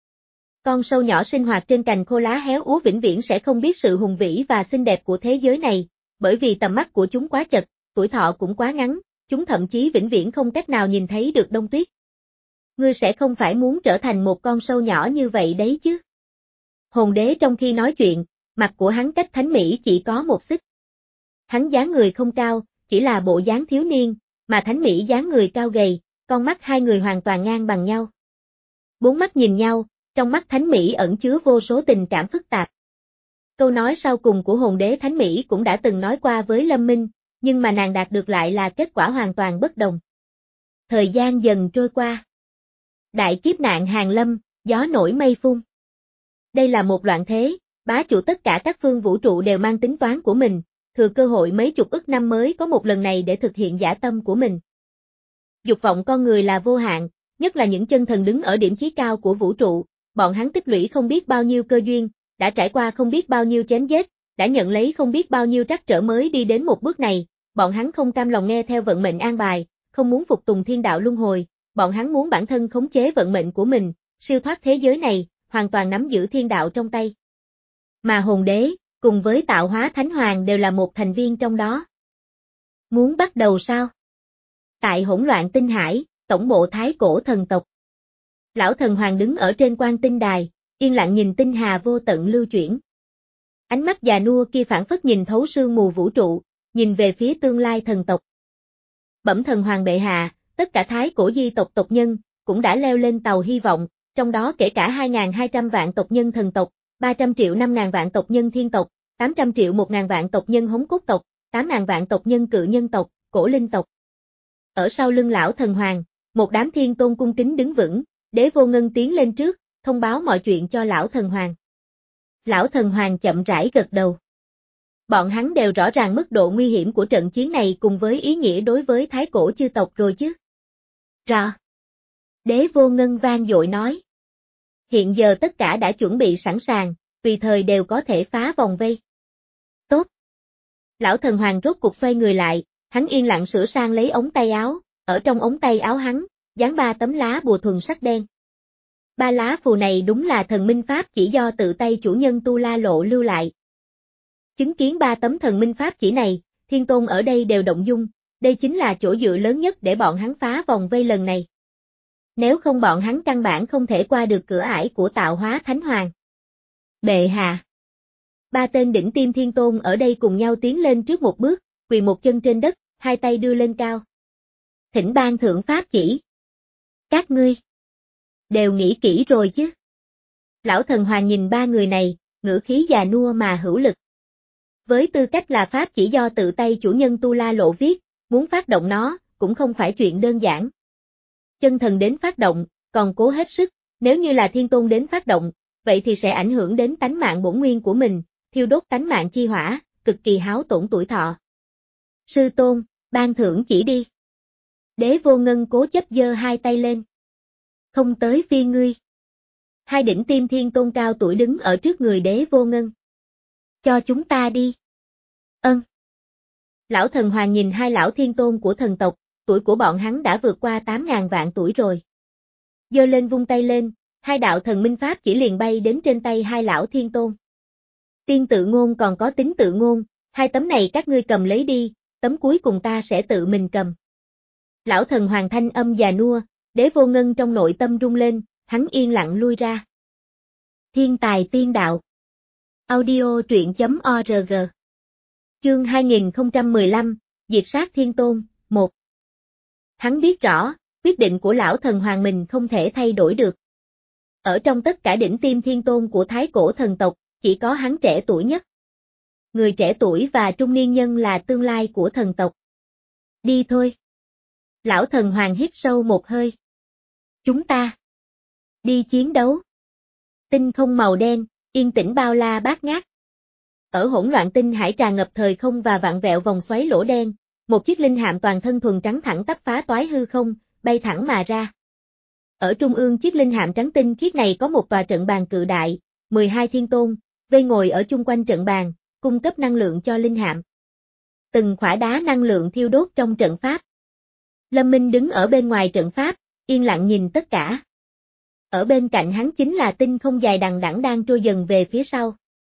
Con sâu nhỏ sinh hoạt trên cành khô lá héo úa vĩnh viễn sẽ không biết sự hùng vĩ và xinh đẹp của thế giới này, bởi vì tầm mắt của chúng quá chật, tuổi thọ cũng quá ngắn, chúng thậm chí vĩnh viễn không cách nào nhìn thấy được đông tuyết. Ngươi sẽ không phải muốn trở thành một con sâu nhỏ như vậy đấy chứ. Hồn đế trong khi nói chuyện, mặt của hắn cách Thánh Mỹ chỉ có một xích. Hắn dáng người không cao, chỉ là bộ dáng thiếu niên, mà Thánh Mỹ dáng người cao gầy, con mắt hai người hoàn toàn ngang bằng nhau. Bốn mắt nhìn nhau, trong mắt Thánh Mỹ ẩn chứa vô số tình cảm phức tạp. Câu nói sau cùng của hồn đế Thánh Mỹ cũng đã từng nói qua với Lâm Minh, nhưng mà nàng đạt được lại là kết quả hoàn toàn bất đồng. Thời gian dần trôi qua. Đại kiếp nạn hàng lâm, gió nổi mây phun. Đây là một loạn thế, bá chủ tất cả các phương vũ trụ đều mang tính toán của mình, thừa cơ hội mấy chục ức năm mới có một lần này để thực hiện dã tâm của mình. Dục vọng con người là vô hạn, nhất là những chân thần đứng ở điểm chí cao của vũ trụ, bọn hắn tích lũy không biết bao nhiêu cơ duyên, đã trải qua không biết bao nhiêu chém giết, đã nhận lấy không biết bao nhiêu trắc trở mới đi đến một bước này, bọn hắn không cam lòng nghe theo vận mệnh an bài, không muốn phục tùng thiên đạo luân hồi, bọn hắn muốn bản thân khống chế vận mệnh của mình, siêu thoát thế giới này, hoàn toàn nắm giữ thiên đạo trong tay. Mà hồn đế, cùng với tạo hóa thánh hoàng đều là một thành viên trong đó. Muốn bắt đầu sao? Tại hỗn loạn tinh hải, tổng bộ thái cổ thần tộc. Lão thần hoàng đứng ở trên quan tinh đài, yên lặng nhìn tinh hà vô tận lưu chuyển. Ánh mắt già nua kia phảng phất nhìn thấu sương mù vũ trụ, nhìn về phía tương lai thần tộc. Bẩm thần hoàng bệ hạ, tất cả thái cổ di tộc tộc nhân, cũng đã leo lên tàu hy vọng, trong đó kể cả hai nghìn hai trăm vạn tộc nhân thần tộc, ba trăm triệu năm nghìn vạn tộc nhân thiên tộc, tám trăm triệu một nghìn vạn tộc nhân hống cốt tộc, tám nghìn vạn tộc nhân cự nhân tộc, cổ linh tộc. Ở sau lưng lão thần hoàng, một đám thiên tôn cung kính đứng vững, Đế Vô Ngân tiến lên trước, thông báo mọi chuyện cho lão thần hoàng. Lão thần hoàng chậm rãi gật đầu. Bọn hắn đều rõ ràng mức độ nguy hiểm của trận chiến này cùng với ý nghĩa đối với thái cổ chư tộc rồi chứ. Rõ. Đế Vô Ngân vang dội nói. Hiện giờ tất cả đã chuẩn bị sẵn sàng, tùy thời đều có thể phá vòng vây. Tốt. Lão thần hoàng rốt cục xoay người lại, hắn yên lặng sửa sang lấy ống tay áo, ở trong ống tay áo hắn, dán ba tấm lá bùa thuần sắc đen. Ba lá phù này đúng là thần minh pháp chỉ do tự tay chủ nhân Tu La Lộ lưu lại. Chứng kiến ba tấm thần minh pháp chỉ này, thiên tôn ở đây đều động dung, đây chính là chỗ dựa lớn nhất để bọn hắn phá vòng vây lần này. Nếu không bọn hắn căn bản không thể qua được cửa ải của tạo hóa thánh hoàng. Bệ hạ. Ba tên đỉnh tiêm thiên tôn ở đây cùng nhau tiến lên trước một bước, quỳ một chân trên đất, hai tay đưa lên cao. Thỉnh ban thượng pháp chỉ. Các ngươi đều nghĩ kỹ rồi chứ. Lão thần hoàng nhìn ba người này, ngữ khí già nua mà hữu lực. Với tư cách là pháp chỉ do tự tay chủ nhân Tu La Lộ viết, muốn phát động nó, cũng không phải chuyện đơn giản. Chân thần đến phát động, còn cố hết sức, nếu như là thiên tôn đến phát động, vậy thì sẽ ảnh hưởng đến tánh mạng bổn nguyên của mình, thiêu đốt tánh mạng chi hỏa, cực kỳ háo tổn tuổi thọ. Sư tôn, ban thưởng chỉ đi. Đế Vô Ngân cố chấp giơ hai tay lên. Không tới phiên ngươi. Hai đỉnh tiêm thiên tôn cao tuổi đứng ở trước người Đế Vô Ngân. Cho chúng ta đi. Ân. Lão thần hoàng nhìn hai lão thiên tôn của thần tộc, tuổi của bọn hắn đã vượt qua tám nghìn vạn tuổi rồi. Giơ lên vung tay lên, hai đạo thần minh pháp chỉ liền bay đến trên tay hai lão thiên tôn. Tiên tự ngôn còn có tính tự ngôn, hai tấm này các ngươi cầm lấy đi, tấm cuối cùng ta sẽ tự mình cầm. Lão thần hoàng thanh âm già nua, Đế Vô Ngân trong nội tâm rung lên, hắn yên lặng lui ra. Thiên tài tiên đạo. Audio truyện chấm org. Chương hai nghìn không trăm mười lăm, Diệt sát thiên tôn, một. Hắn biết rõ, quyết định của lão thần hoàng mình không thể thay đổi được. Ở trong tất cả đỉnh tiêm thiên tôn của thái cổ thần tộc, chỉ có hắn trẻ tuổi nhất. Người trẻ tuổi và trung niên nhân là tương lai của thần tộc. Đi thôi. Lão thần hoàng hít sâu một hơi. Chúng ta đi chiến đấu. Tinh không màu đen, yên tĩnh bao la bát ngát. Ở hỗn loạn tinh hải tràn ngập thời không và vạn vẹo vòng xoáy lỗ đen, một chiếc linh hạm toàn thân thuần trắng thẳng tắp phá toái hư không, bay thẳng mà ra. Ở trung ương chiếc linh hạm trắng tinh khiết này có một tòa trận bàn cự đại, mười hai thiên tôn, vây ngồi ở chung quanh trận bàn, cung cấp năng lượng cho linh hạm. Từng khỏa đá năng lượng thiêu đốt trong trận pháp. Lâm Minh đứng ở bên ngoài trận pháp, yên lặng nhìn tất cả. Ở bên cạnh hắn chính là tinh không dài đằng đẵng đang trôi dần về phía sau.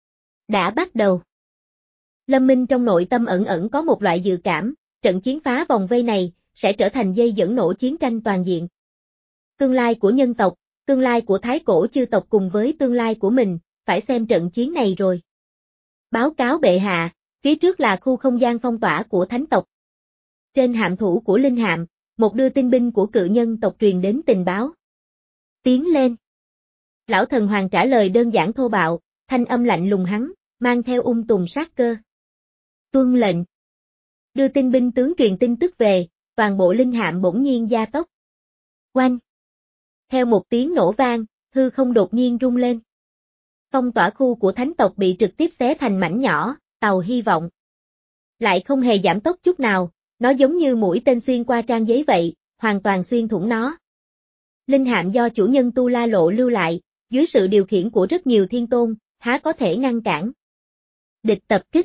Đã bắt đầu. Lâm Minh trong nội tâm ẩn ẩn có một loại dự cảm, trận chiến phá vòng vây này, sẽ trở thành dây dẫn nổ chiến tranh toàn diện. Tương lai của nhân tộc, tương lai của thái cổ chư tộc cùng với tương lai của mình, phải xem trận chiến này rồi. Báo cáo bệ hạ, phía trước là khu không gian phong tỏa của thánh tộc. Trên hạm thủ của linh hạm, một đưa tin binh của cự nhân tộc truyền đến tình báo. Tiến lên. Lão thần hoàng trả lời đơn giản thô bạo, thanh âm lạnh lùng hắn, mang theo ung tùm sát cơ. Tuân lệnh. Đưa tin binh tướng truyền tin tức về, toàn bộ linh hạm bỗng nhiên gia tốc. Oanh. Theo một tiếng nổ vang, hư không đột nhiên rung lên. Phong tỏa khu của thánh tộc bị trực tiếp xé thành mảnh nhỏ, tàu hy vọng. Lại không hề giảm tốc chút nào, nó giống như mũi tên xuyên qua trang giấy vậy, hoàn toàn xuyên thủng nó. Linh hạm do chủ nhân Tu La Lộ lưu lại, dưới sự điều khiển của rất nhiều thiên tôn, há có thể ngăn cản. Địch tập kích.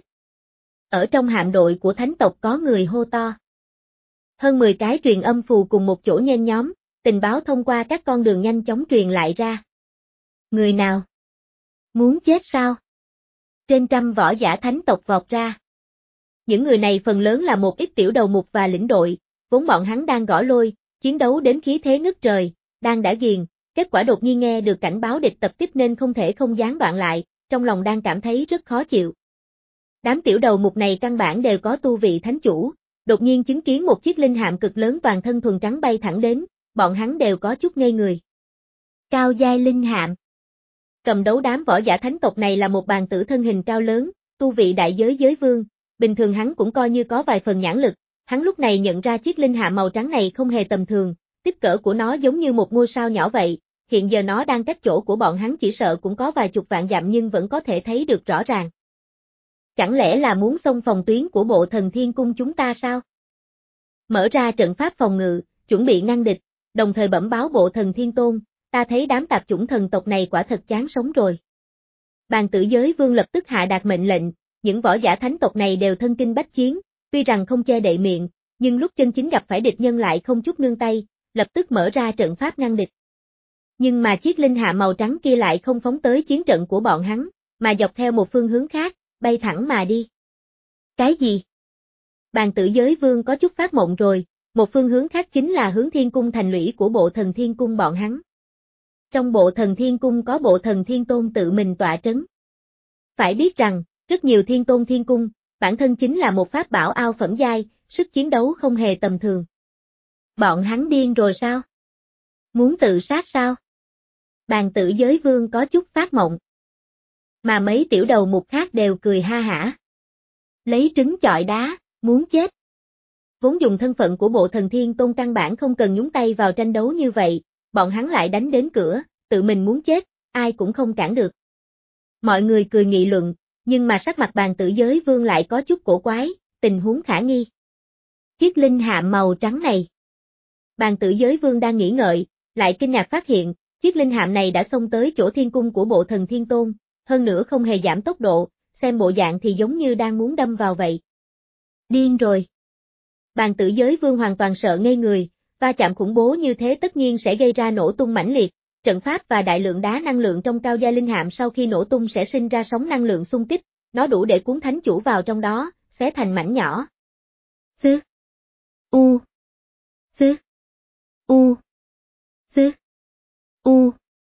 Ở trong hạm đội của thánh tộc có người hô to. Hơn mười cái truyền âm phù cùng một chỗ nhen nhóm, tình báo thông qua các con đường nhanh chóng truyền lại ra. Người nào? Muốn chết sao? Trên trăm võ giả thánh tộc vọt ra. Những người này phần lớn là một ít tiểu đầu mục và lĩnh đội, vốn bọn hắn đang gõ lôi, chiến đấu đến khí thế ngất trời, đang đã ghiền, kết quả đột nhiên nghe được cảnh báo địch tập kích nên không thể không gián đoạn lại, trong lòng đang cảm thấy rất khó chịu. Đám tiểu đầu mục này căn bản đều có tu vị thánh chủ, đột nhiên chứng kiến một chiếc linh hạm cực lớn toàn thân thuần trắng bay thẳng đến, bọn hắn đều có chút ngây người. Cao giai linh hạm. Cầm đấu đám võ giả thánh tộc này là một bàn tử thân hình cao lớn, tu vị đại giới giới vương, bình thường hắn cũng coi như có vài phần nhãn lực, hắn lúc này nhận ra chiếc linh hạm màu trắng này không hề tầm thường, kích cỡ của nó giống như một ngôi sao nhỏ vậy, hiện giờ nó đang cách chỗ của bọn hắn chỉ sợ cũng có vài chục vạn dặm nhưng vẫn có thể thấy được rõ ràng. Chẳng lẽ là muốn xông phòng tuyến của bộ thần thiên cung chúng ta sao? Mở ra trận pháp phòng ngự, chuẩn bị ngăn địch, đồng thời bẩm báo bộ thần thiên tôn, ta thấy đám tạp chủng thần tộc này quả thật chán sống rồi. Bàn tử giới vương lập tức hạ đạt mệnh lệnh, những võ giả thánh tộc này đều thân kinh bách chiến, tuy rằng không che đậy miệng, nhưng lúc chân chính gặp phải địch nhân lại không chút nương tay, lập tức mở ra trận pháp ngăn địch. Nhưng mà chiếc linh hạm màu trắng kia lại không phóng tới chiến trận của bọn hắn, mà dọc theo một phương hướng khác, bay thẳng mà đi. Cái gì? Bàn tử giới vương có chút phát mộng rồi, một phương hướng khác chính là hướng thiên cung thành lũy của bộ thần thiên cung bọn hắn. Trong bộ thần thiên cung có bộ thần thiên tôn tự mình tọa trấn. Phải biết rằng, rất nhiều thiên tôn thiên cung, bản thân chính là một pháp bảo ao phẩm giai, sức chiến đấu không hề tầm thường. Bọn hắn điên rồi sao? Muốn tự sát sao? Bàn tử giới vương có chút phát mộng. Mà mấy tiểu đầu mục khác đều cười ha hả. Lấy trứng chọi đá, muốn chết. Vốn dùng thân phận của bộ thần thiên tôn căn bản không cần nhúng tay vào tranh đấu như vậy, bọn hắn lại đánh đến cửa, tự mình muốn chết, ai cũng không cản được. Mọi người cười nghị luận, nhưng mà sắc mặt bàn tử giới vương lại có chút cổ quái, tình huống khả nghi. Chiếc linh hạm màu trắng này. Bàn tử giới vương đang nghĩ ngợi, lại kinh ngạc phát hiện, chiếc linh hạm này đã xông tới chỗ thiên cung của bộ thần thiên tôn, hơn nữa không hề giảm tốc độ, xem bộ dạng thì giống như đang muốn đâm vào vậy. Điên rồi. Bàn tử giới vương hoàn toàn sợ ngây người, va chạm khủng bố như thế tất nhiên sẽ gây ra nổ tung mãnh liệt, trận pháp và đại lượng đá năng lượng trong cao gia linh hạm sau khi nổ tung sẽ sinh ra sóng năng lượng xung kích, nó đủ để cuốn thánh chủ vào trong đó, xé thành mảnh nhỏ. Xứ. U. Xứ. U. Xứ. U.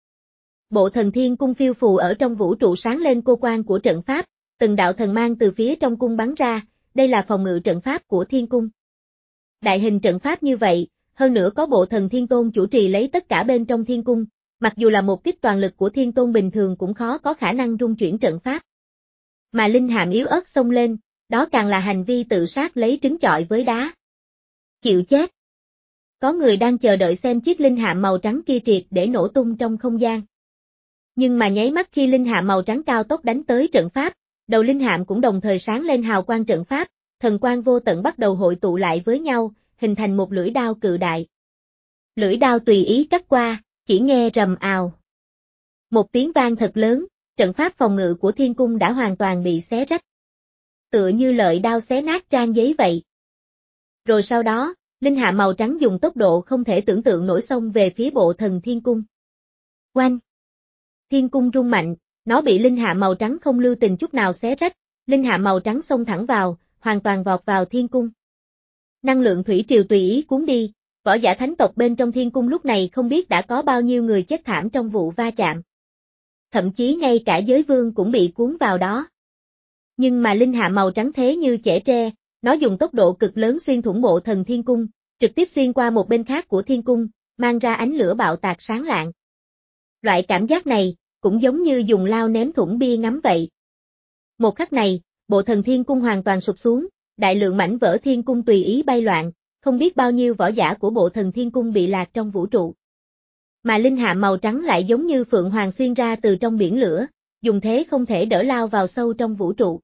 Bộ thần thiên cung phiêu phù ở trong vũ trụ sáng lên cô quang của trận pháp, từng đạo thần mang từ phía trong cung bắn ra, đây là phòng ngự trận pháp của thiên cung. Đại hình trận pháp như vậy, hơn nữa có bộ thần thiên tôn chủ trì lấy tất cả bên trong thiên cung, mặc dù là một kích toàn lực của thiên tôn bình thường cũng khó có khả năng rung chuyển trận pháp. Mà linh hạm yếu ớt xông lên, đó càng là hành vi tự sát lấy trứng chọi với đá. Chịu chết. Có người đang chờ đợi xem chiếc linh hạm màu trắng kia triệt để nổ tung trong không gian. Nhưng mà nháy mắt khi linh hạm màu trắng cao tốc đánh tới trận pháp, đầu linh hạm cũng đồng thời sáng lên hào quang trận pháp, thần quang vô tận bắt đầu hội tụ lại với nhau, hình thành một lưỡi đao cự đại. Lưỡi đao tùy ý cắt qua, chỉ nghe rầm ào. Một tiếng vang thật lớn, trận pháp phòng ngự của thiên cung đã hoàn toàn bị xé rách. Tựa như lợi đao xé nát trang giấy vậy. Rồi sau đó, linh hạm màu trắng dùng tốc độ không thể tưởng tượng nổi xông về phía bộ thần thiên cung. Oanh! Thiên cung rung mạnh, nó bị linh hạm màu trắng không lưu tình chút nào xé rách, linh hạm màu trắng xông thẳng vào, hoàn toàn vọt vào thiên cung. Năng lượng thủy triều tùy ý cuốn đi, võ giả thánh tộc bên trong thiên cung lúc này không biết đã có bao nhiêu người chết thảm trong vụ va chạm. Thậm chí ngay cả giới vương cũng bị cuốn vào đó. Nhưng mà linh hạm màu trắng thế như chẻ tre, nó dùng tốc độ cực lớn xuyên thủng bộ thần thiên cung, trực tiếp xuyên qua một bên khác của thiên cung, mang ra ánh lửa bạo tạc sáng lạng. Loại cảm giác này, cũng giống như dùng lao ném thủng bia ngắm vậy. Một khắc này, bộ thần thiên cung hoàn toàn sụp xuống, đại lượng mảnh vỡ thiên cung tùy ý bay loạn, không biết bao nhiêu võ giả của bộ thần thiên cung bị lạc trong vũ trụ. Mà linh hạm màu trắng lại giống như phượng hoàng xuyên ra từ trong biển lửa, dùng thế không thể đỡ lao vào sâu trong vũ trụ.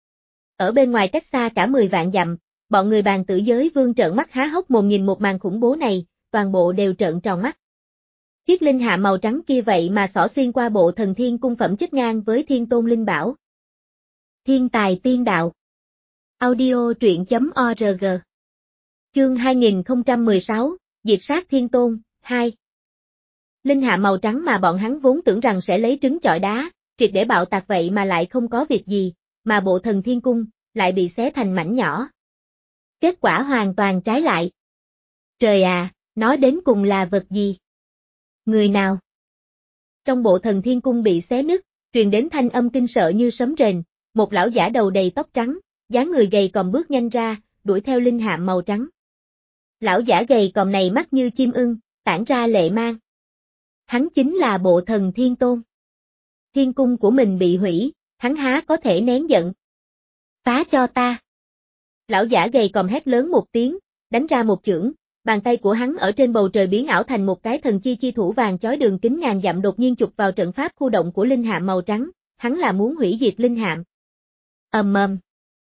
Ở bên ngoài cách xa cả mười vạn dặm, bọn người bàn tử giới vương trợn mắt há hốc mồm nhìn một màn khủng bố này, toàn bộ đều trợn tròn mắt. Chiếc linh hạm màu trắng kia vậy mà xỏ xuyên qua bộ thần thiên cung phẩm chất ngang với thiên tôn linh bảo. Thiên tài tiên đạo. Audio truyện chấm org. Chương hai nghìn không trăm mười sáu, Diệt sát thiên tôn, hai. Linh hạm màu trắng mà bọn hắn vốn tưởng rằng sẽ lấy trứng chọi đá, triệt để bạo tạc vậy mà lại không có việc gì, mà bộ thần thiên cung lại bị xé thành mảnh nhỏ. Kết quả hoàn toàn trái lại. Trời à, nói đến cùng là vật gì? Người nào? Trong bộ thần thiên cung bị xé nứt, truyền đến thanh âm kinh sợ như sấm rền, một lão giả đầu đầy tóc trắng, dáng người gầy còm bước nhanh ra, đuổi theo linh hạm màu trắng. Lão giả gầy còm này mắt như chim ưng, tản ra lệ mang. Hắn chính là Bộ Thần Thiên Tôn. Thiên cung của mình bị hủy, hắn há có thể nén giận. Phá cho ta. Lão giả gầy còm hét lớn một tiếng, đánh ra một chưởng, bàn tay của hắn ở trên bầu trời biến ảo thành một cái thần chi chi thủ vàng chói đường kính ngàn dặm đột nhiên chụp vào trận pháp khu động của linh hạm màu trắng, hắn là muốn hủy diệt linh hạm. Ầm ầm.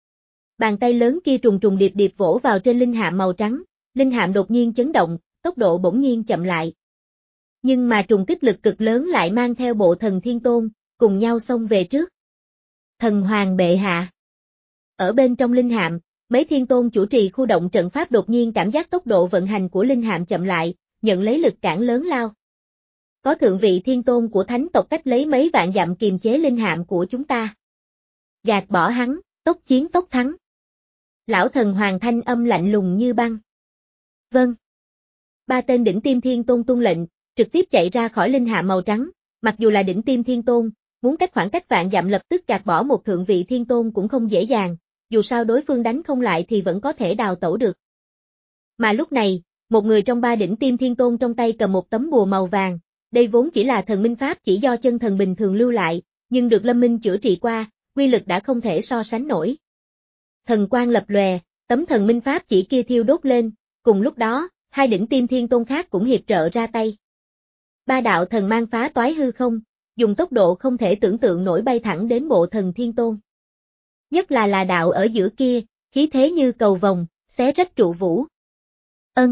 Bàn tay lớn kia trùng trùng điệp điệp vỗ vào trên linh hạm màu trắng, linh hạm đột nhiên chấn động, tốc độ bỗng nhiên chậm lại. Nhưng mà trùng kích lực cực lớn lại mang theo Bộ Thần Thiên Tôn, cùng nhau xông về trước. Thần Hoàng bệ hạ. Ở bên trong linh hạm, mấy thiên tôn chủ trì khu động trận pháp đột nhiên cảm giác tốc độ vận hành của linh hạm chậm lại, nhận lấy lực cản lớn lao. Có thượng vị thiên tôn của thánh tộc cách lấy mấy vạn dặm kiềm chế linh hạm của chúng ta. Gạt bỏ hắn, tốc chiến tốc thắng. Lão thần hoàng thanh âm lạnh lùng như băng. Vâng. Ba tên đỉnh tiêm thiên tôn tuân lệnh, trực tiếp chạy ra khỏi linh hạm màu trắng, mặc dù là đỉnh tiêm thiên tôn, muốn cách khoảng cách vạn dặm lập tức gạt bỏ một thượng vị thiên tôn cũng không dễ dàng, dù sao đối phương đánh không lại thì vẫn có thể đào tẩu được. Mà lúc này, một người trong ba đỉnh tiêm thiên tôn trong tay cầm một tấm bùa màu vàng, đây vốn chỉ là thần minh pháp chỉ do chân thần bình thường lưu lại, nhưng được Lâm Minh chữa trị qua, quy lực đã không thể so sánh nổi. Thần quang lập lòe, tấm thần minh pháp chỉ kia thiêu đốt lên, cùng lúc đó, hai đỉnh tiêm thiên tôn khác cũng hiệp trợ ra tay. Ba đạo thần mang phá toái hư không, dùng tốc độ không thể tưởng tượng nổi bay thẳng đến Bộ Thần Thiên Tôn. Nhất là là đạo ở giữa kia, khí thế như cầu vồng, xé rách trụ vũ. Ân.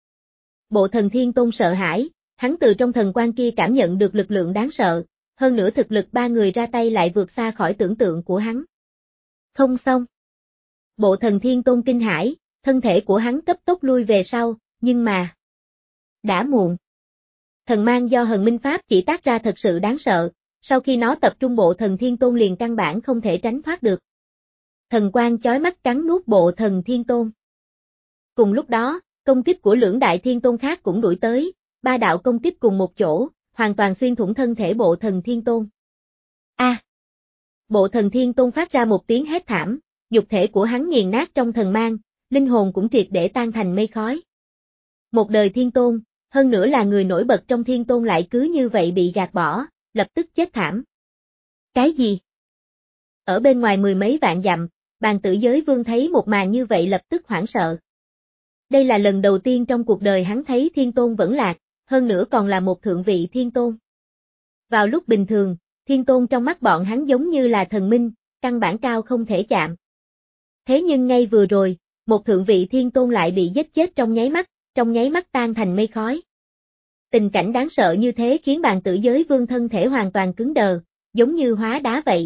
Bộ Thần Thiên Tôn sợ hãi, hắn từ trong thần quan kia cảm nhận được lực lượng đáng sợ, hơn nữa thực lực ba người ra tay lại vượt xa khỏi tưởng tượng của hắn. Không xong. Bộ Thần Thiên Tôn kinh hãi, thân thể của hắn cấp tốc lui về sau, nhưng mà... đã muộn. Thần mang do Hần Minh Pháp chỉ tác ra thật sự đáng sợ, sau khi nó tập trung Bộ Thần Thiên Tôn liền căn bản không thể tránh thoát được. Thần quang chói mắt cắn nuốt Bộ Thần Thiên Tôn. Cùng lúc đó, công kích của lưỡng đại thiên tôn khác cũng đuổi tới, ba đạo công kích cùng một chỗ, hoàn toàn xuyên thủng thân thể Bộ Thần Thiên Tôn. A! À, Bộ Thần Thiên Tôn phát ra một tiếng hét thảm, nhục thể của hắn nghiền nát trong thần mang, linh hồn cũng triệt để tan thành mây khói. Một đời thiên tôn, hơn nữa là người nổi bật trong thiên tôn lại cứ như vậy bị gạt bỏ, lập tức chết thảm. Cái gì? Ở bên ngoài mười mấy vạn dặm, Bàn Tử Giới Vương thấy một màn như vậy lập tức hoảng sợ. Đây là lần đầu tiên trong cuộc đời hắn thấy thiên tôn vẫn lạc, hơn nữa còn là một thượng vị thiên tôn. Vào lúc bình thường, thiên tôn trong mắt bọn hắn giống như là thần minh, căn bản cao không thể chạm. Thế nhưng ngay vừa rồi, một thượng vị thiên tôn lại bị giết chết trong nháy mắt, trong nháy mắt tan thành mây khói. Tình cảnh đáng sợ như thế khiến Bàn Tử Giới Vương thân thể hoàn toàn cứng đờ, giống như hóa đá vậy.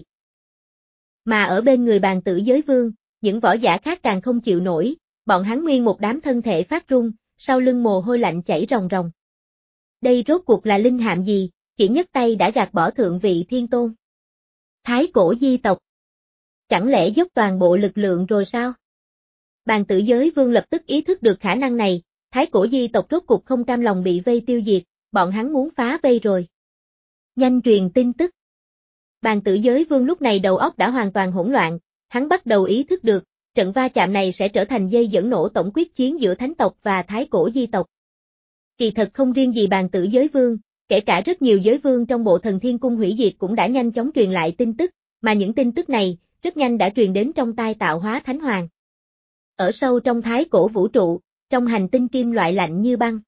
Mà ở bên người Bàn Tử Giới Vương, những võ giả khác càng không chịu nổi, bọn hắn nguyên một đám thân thể phát run, sau lưng mồ hôi lạnh chảy ròng ròng. Đây rốt cuộc là linh hạm gì, chỉ nhấc tay đã gạt bỏ thượng vị thiên tôn. Thái cổ di tộc. Chẳng lẽ dốc toàn bộ lực lượng rồi sao? Bàn Tử Giới Vương lập tức ý thức được khả năng này, thái cổ di tộc rốt cuộc không cam lòng bị vây tiêu diệt, bọn hắn muốn phá vây rồi. Nhanh truyền tin tức. Bàn Tử Giới Vương lúc này đầu óc đã hoàn toàn hỗn loạn, hắn bắt đầu ý thức được, trận va chạm này sẽ trở thành dây dẫn nổ tổng quyết chiến giữa thánh tộc và thái cổ di tộc. Kỳ thật không riêng gì Bàn Tử Giới Vương, kể cả rất nhiều giới vương trong Bộ Thần Thiên Cung hủy diệt cũng đã nhanh chóng truyền lại tin tức, mà những tin tức này, rất nhanh đã truyền đến trong tai Tạo Hóa Thánh Hoàng. Ở sâu trong thái cổ vũ trụ, trong hành tinh kim loại lạnh như băng.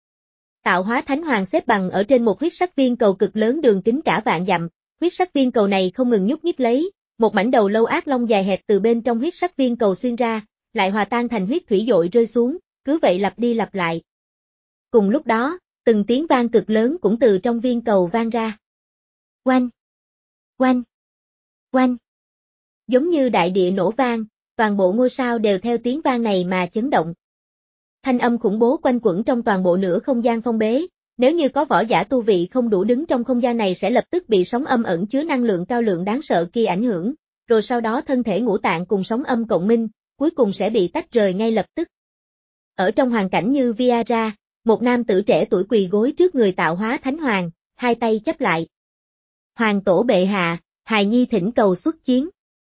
Tạo Hóa Thánh Hoàng xếp bằng ở trên một huyết sắc viên cầu cực lớn đường kính cả vạn dặm, huyết sắc viên cầu này không ngừng nhúc nhích lấy, một mảnh đầu lâu ác long dài hẹp từ bên trong huyết sắc viên cầu xuyên ra, lại hòa tan thành huyết thủy dội rơi xuống, cứ vậy lặp đi lặp lại. Cùng lúc đó, từng tiếng vang cực lớn cũng từ trong viên cầu vang ra. Oanh! Oanh! Oanh! Giống như đại địa nổ vang, toàn bộ ngôi sao đều theo tiếng vang này mà chấn động. Thanh âm khủng bố quanh quẩn trong toàn bộ nửa không gian phong bế, nếu như có võ giả tu vị không đủ đứng trong không gian này sẽ lập tức bị sóng âm ẩn chứa năng lượng cao lượng đáng sợ kia ảnh hưởng, rồi sau đó thân thể ngũ tạng cùng sóng âm cộng minh, cuối cùng sẽ bị tách rời ngay lập tức. Ở trong hoàn cảnh như Viara, một nam tử trẻ tuổi quỳ gối trước người Tạo Hóa Thánh Hoàng, hai tay chắp lại. Hoàng tổ bệ hạ, hài nhi thỉnh cầu xuất chiến.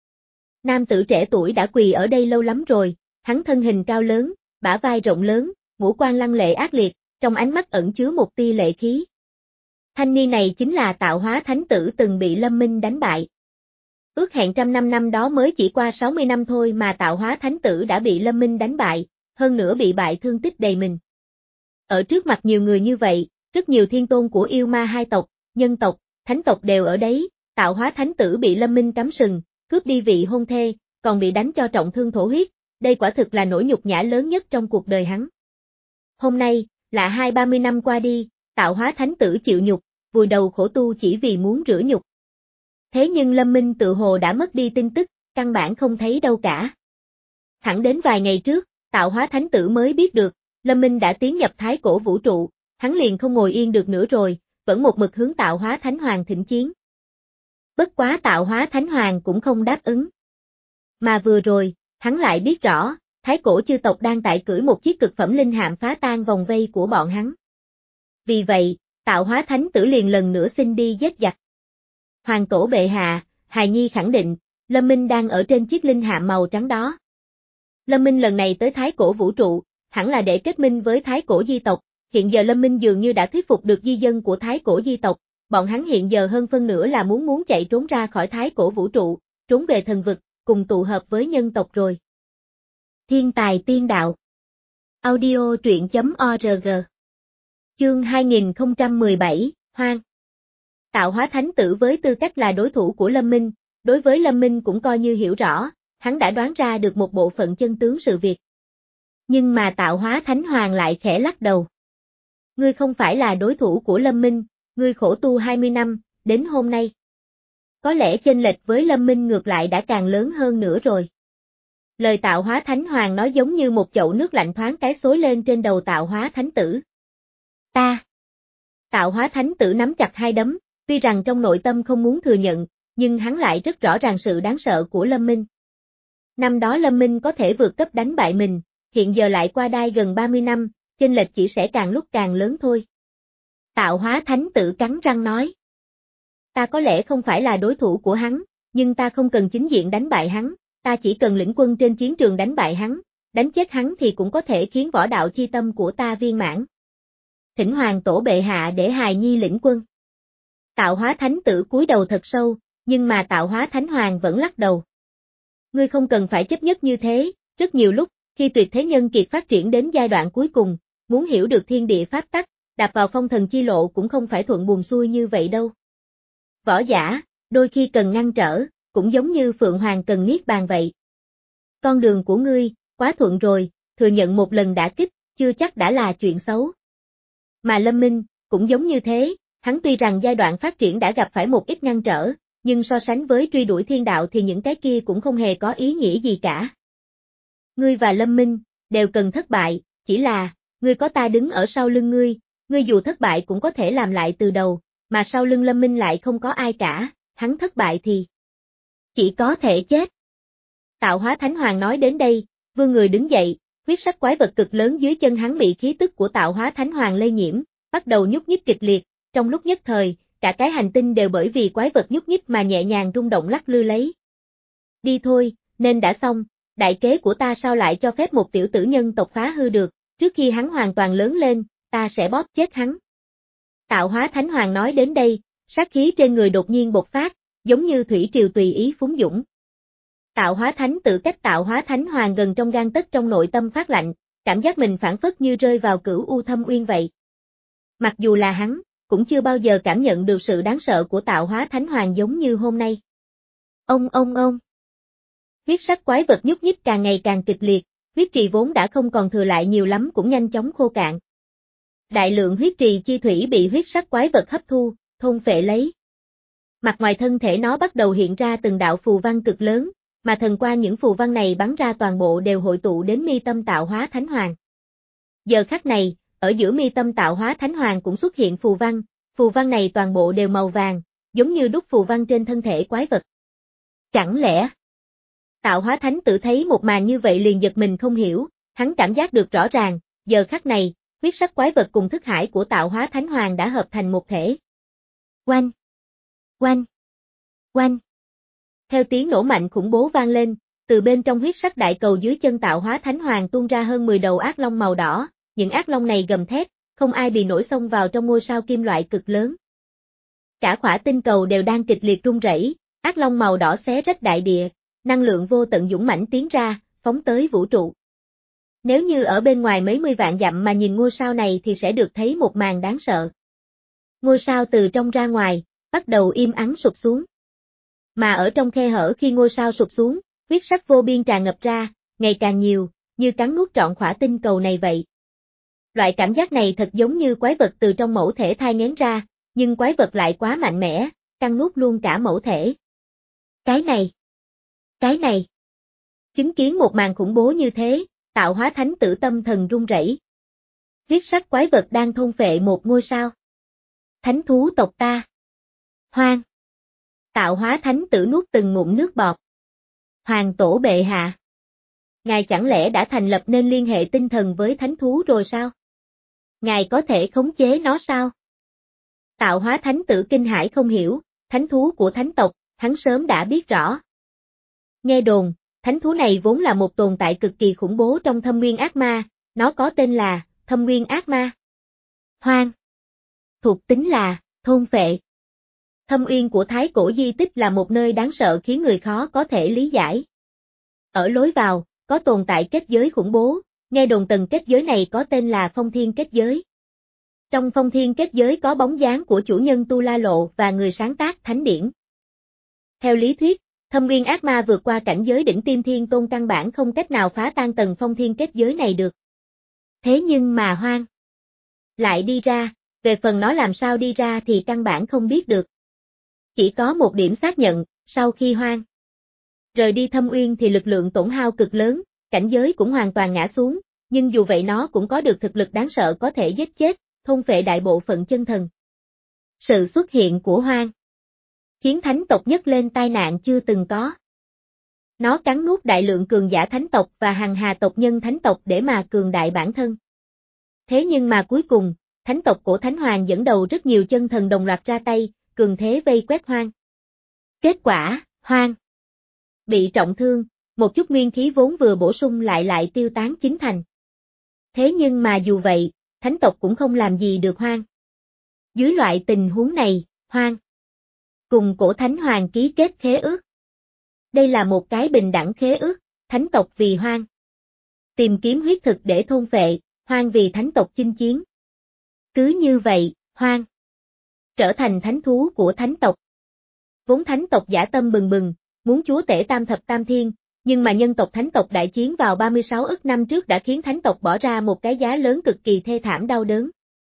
Nam tử trẻ tuổi đã quỳ ở đây lâu lắm rồi, hắn thân hình cao lớn, bả vai rộng lớn, ngũ quan lăng lệ ác liệt, trong ánh mắt ẩn chứa một tia lệ khí. Thanh niên này chính là Tạo Hóa Thánh Tử từng bị Lâm Minh đánh bại. Ước hẹn trăm năm năm đó mới chỉ qua sáu mươi năm thôi mà Tạo Hóa Thánh Tử đã bị Lâm Minh đánh bại, hơn nữa bị bại thương tích đầy mình. Ở trước mặt nhiều người như vậy, rất nhiều thiên tôn của yêu ma hai tộc, nhân tộc, thánh tộc đều ở đấy, Tạo Hóa Thánh Tử bị Lâm Minh cắm sừng, cướp đi vị hôn thê, còn bị đánh cho trọng thương thổ huyết, đây quả thực là nỗi nhục nhã lớn nhất trong cuộc đời hắn. Hôm nay, là hai ba mươi năm qua đi, Tạo Hóa Thánh Tử chịu nhục, vùi đầu khổ tu chỉ vì muốn rửa nhục. Thế nhưng Lâm Minh tự hồ đã mất đi tin tức, căn bản không thấy đâu cả. Thẳng đến vài ngày trước, Tạo Hóa Thánh Tử mới biết được, Lâm Minh đã tiến nhập thái cổ vũ trụ, hắn liền không ngồi yên được nữa rồi, vẫn một mực hướng Tạo Hóa Thánh Hoàng thỉnh chiến. Bất quá Tạo Hóa Thánh Hoàng cũng không đáp ứng. Mà vừa rồi, hắn lại biết rõ, thái cổ chư tộc đang tại cưỡi một chiếc cực phẩm linh hạm phá tan vòng vây của bọn hắn. Vì vậy, Tạo Hóa Thánh Tử liền lần nữa xin đi giết giặc. Hoàng tổ bệ hạ, hài nhi khẳng định, Lâm Minh đang ở trên chiếc linh hạm màu trắng đó. Lâm Minh lần này tới thái cổ vũ trụ, hẳn là để kết minh với thái cổ di tộc, hiện giờ Lâm Minh dường như đã thuyết phục được di dân của thái cổ di tộc, bọn hắn hiện giờ hơn phân nửa là muốn muốn chạy trốn ra khỏi thái cổ vũ trụ, trốn về thần vực, cùng tụ hợp với nhân tộc rồi. Thiên tài tiên đạo. Audio truyện chấm org. Chương hai nghìn không trăm mười bảy, Hoang. Tạo Hóa Thánh Tử với tư cách là đối thủ của Lâm Minh, đối với Lâm Minh cũng coi như hiểu rõ, hắn đã đoán ra được một bộ phận chân tướng sự việc. Nhưng mà Tạo Hóa Thánh Hoàng lại khẽ lắc đầu. Ngươi không phải là đối thủ của Lâm Minh, ngươi khổ tu hai mươi năm, đến hôm nay. Có lẽ chênh lệch với Lâm Minh ngược lại đã càng lớn hơn nữa rồi. Lời Tạo Hóa Thánh Hoàng nói giống như một chậu nước lạnh thoáng cái xối lên trên đầu Tạo Hóa Thánh Tử. Ta. Tạo Hóa Thánh Tử nắm chặt hai đấm, tuy rằng trong nội tâm không muốn thừa nhận, nhưng hắn lại rất rõ ràng sự đáng sợ của Lâm Minh. Năm đó Lâm Minh có thể vượt cấp đánh bại mình, hiện giờ lại qua đai gần ba mươi năm, chênh lệch chỉ sẽ càng lúc càng lớn thôi. Tạo Hóa Thánh Tử cắn răng nói. Ta có lẽ không phải là đối thủ của hắn, nhưng ta không cần chính diện đánh bại hắn, ta chỉ cần lĩnh quân trên chiến trường đánh bại hắn, đánh chết hắn thì cũng có thể khiến võ đạo chi tâm của ta viên mãn. Thỉnh Hoàng tổ bệ hạ để hài nhi lĩnh quân. Tạo Hóa Thánh Tử cúi đầu thật sâu, nhưng mà Tạo Hóa Thánh Hoàng vẫn lắc đầu. Ngươi không cần phải chấp nhất như thế, rất nhiều lúc, khi tuyệt thế nhân kiệt phát triển đến giai đoạn cuối cùng, muốn hiểu được thiên địa pháp tắc, đạp vào phong thần chi lộ cũng không phải thuận buồm xuôi như vậy đâu. Võ giả, đôi khi cần ngăn trở, cũng giống như Phượng Hoàng cần niết bàn vậy. Con đường của ngươi, quá thuận rồi, thừa nhận một lần đả kích, chưa chắc đã là chuyện xấu. Mà Lâm Minh, cũng giống như thế, hắn tuy rằng giai đoạn phát triển đã gặp phải một ít ngăn trở, nhưng so sánh với truy đuổi thiên đạo thì những cái kia cũng không hề có ý nghĩa gì cả. Ngươi và Lâm Minh, đều cần thất bại, chỉ là, ngươi có ta đứng ở sau lưng ngươi, ngươi dù thất bại cũng có thể làm lại từ đầu, mà sau lưng Lâm Minh lại không có ai cả, hắn thất bại thì chỉ có thể chết. Tạo Hóa Thánh Hoàng nói đến đây, vươn người đứng dậy, huyết sắc quái vật cực lớn dưới chân hắn bị khí tức của Tạo Hóa Thánh Hoàng lây nhiễm, bắt đầu nhúc nhích kịch liệt, trong lúc nhất thời, cả cái hành tinh đều bởi vì quái vật nhúc nhích mà nhẹ nhàng rung động lắc lư lấy. Đi thôi, nên đã xong, đại kế của ta sao lại cho phép một tiểu tử nhân tộc phá hư được, trước khi hắn hoàn toàn lớn lên, ta sẽ bóp chết hắn. Tạo Hóa Thánh Hoàng nói đến đây, sát khí trên người đột nhiên bộc phát, giống như thủy triều tùy ý phúng dũng. Tạo Hóa Thánh Tử cách Tạo Hóa Thánh Hoàng gần trong gan tấc trong nội tâm phát lạnh, cảm giác mình phản phất như rơi vào cửu u thâm uyên vậy. Mặc dù là hắn, cũng chưa bao giờ cảm nhận được sự đáng sợ của Tạo Hóa Thánh Hoàng giống như hôm nay. Ông ông ông. Huyết sắc quái vật nhúc nhích càng ngày càng kịch liệt, huyết trì vốn đã không còn thừa lại nhiều lắm cũng nhanh chóng khô cạn. Đại lượng huyết trì chi thủy bị huyết sắc quái vật hấp thu, thôn phệ lấy. Mặt ngoài thân thể nó bắt đầu hiện ra từng đạo phù văn cực lớn, mà thần quang những phù văn này bắn ra toàn bộ đều hội tụ đến mi tâm Tạo Hóa Thánh Hoàng. Giờ khắc này, ở giữa mi tâm Tạo Hóa Thánh Hoàng cũng xuất hiện phù văn, phù văn này toàn bộ đều màu vàng, giống như đúc phù văn trên thân thể quái vật. Chẳng lẽ? Tạo Hóa Thánh Tử thấy một màn như vậy liền giật mình không hiểu, hắn cảm giác được rõ ràng, giờ khắc này, huyết sắc quái vật cùng thức hải của Tạo Hóa Thánh Hoàng đã hợp thành một thể. Oanh! Oanh! Oanh! Theo tiếng nổ mạnh khủng bố vang lên, từ bên trong huyết sắc đại cầu dưới chân Tạo Hóa Thánh Hoàng tuôn ra hơn mười đầu ác long màu đỏ, những ác long này gầm thét, không ai bị nổi xông vào trong ngôi sao kim loại cực lớn. Cả khỏa tinh cầu đều đang kịch liệt rung rẩy, ác long màu đỏ xé rách đại địa, năng lượng vô tận dũng mãnh tiến ra, phóng tới vũ trụ. Nếu như ở bên ngoài mấy mươi vạn dặm mà nhìn ngôi sao này thì sẽ được thấy một màn đáng sợ. Ngôi sao từ trong ra ngoài, bắt đầu im ắng sụp xuống. Mà ở trong khe hở khi ngôi sao sụp xuống, huyết sắc vô biên tràn ngập ra, ngày càng nhiều, như cắn nuốt trọn khỏa tinh cầu này vậy. Loại cảm giác này thật giống như quái vật từ trong mẫu thể thai nghén ra, nhưng quái vật lại quá mạnh mẽ, cắn nuốt luôn cả mẫu thể. Cái này, cái này. Chứng kiến một màn khủng bố như thế, Tạo Hóa Thánh Tử tâm thần run rẩy. Huyết sắc quái vật đang thôn phệ một ngôi sao. Thánh thú tộc ta. Hoang. Tạo Hóa Thánh Tử nuốt từng ngụm nước bọt. Hoàng tổ bệ hạ. Ngài chẳng lẽ đã thành lập nên liên hệ tinh thần với thánh thú rồi sao? Ngài có thể khống chế nó sao? Tạo Hóa Thánh Tử kinh hãi không hiểu, thánh thú của thánh tộc, hắn sớm đã biết rõ. Nghe đồn, thánh thú này vốn là một tồn tại cực kỳ khủng bố trong thâm nguyên ác ma, nó có tên là thâm nguyên ác ma. Hoang. Thuộc tính là thôn phệ. Thâm uyên của thái cổ di tích là một nơi đáng sợ khiến người khó có thể lý giải. Ở lối vào, có tồn tại kết giới khủng bố, nghe đồn tầng kết giới này có tên là Phong Thiên kết giới. Trong Phong Thiên kết giới có bóng dáng của chủ nhân Tu La Lộ và người sáng tác thánh điển. Theo lý thuyết, thâm nguyên ác ma vượt qua cảnh giới đỉnh Tiên Thiên Tôn căn bản không cách nào phá tan tầng Phong Thiên kết giới này được. Thế nhưng mà Hoang lại đi ra, về phần nó làm sao đi ra thì căn bản không biết được. Chỉ có một điểm xác nhận, sau khi Hoang rời đi thâm uyên thì lực lượng tổn hao cực lớn, cảnh giới cũng hoàn toàn ngã xuống, nhưng dù vậy nó cũng có được thực lực đáng sợ có thể giết chết, thôn phệ đại bộ phận chân thần. Sự xuất hiện của Hoang khiến thánh tộc nhấc lên tai nạn chưa từng có. Nó cắn nuốt đại lượng cường giả thánh tộc và hằng hà tộc nhân thánh tộc để mà cường đại bản thân. Thế nhưng mà cuối cùng, thánh tộc của Thánh Hoàng dẫn đầu rất nhiều chân thần đồng loạt ra tay, cường thế vây quét Hoang. Kết quả, Hoang bị trọng thương, một chút nguyên khí vốn vừa bổ sung lại lại tiêu tán chín thành. Thế nhưng mà dù vậy, thánh tộc cũng không làm gì được Hoang. Dưới loại tình huống này, Hoang cùng cổ Thánh Hoàng ký kết khế ước. Đây là một cái bình đẳng khế ước, thánh tộc vì Hoang tìm kiếm huyết thực để thôn phệ, Hoang vì thánh tộc chinh chiến. Cứ như vậy, Hoang trở thành thánh thú của thánh tộc. Vốn thánh tộc dã tâm bừng bừng, muốn chúa tể tam thập tam thiên, nhưng mà nhân tộc thánh tộc đại chiến vào ba mươi sáu ức năm trước đã khiến thánh tộc bỏ ra một cái giá lớn cực kỳ thê thảm đau đớn.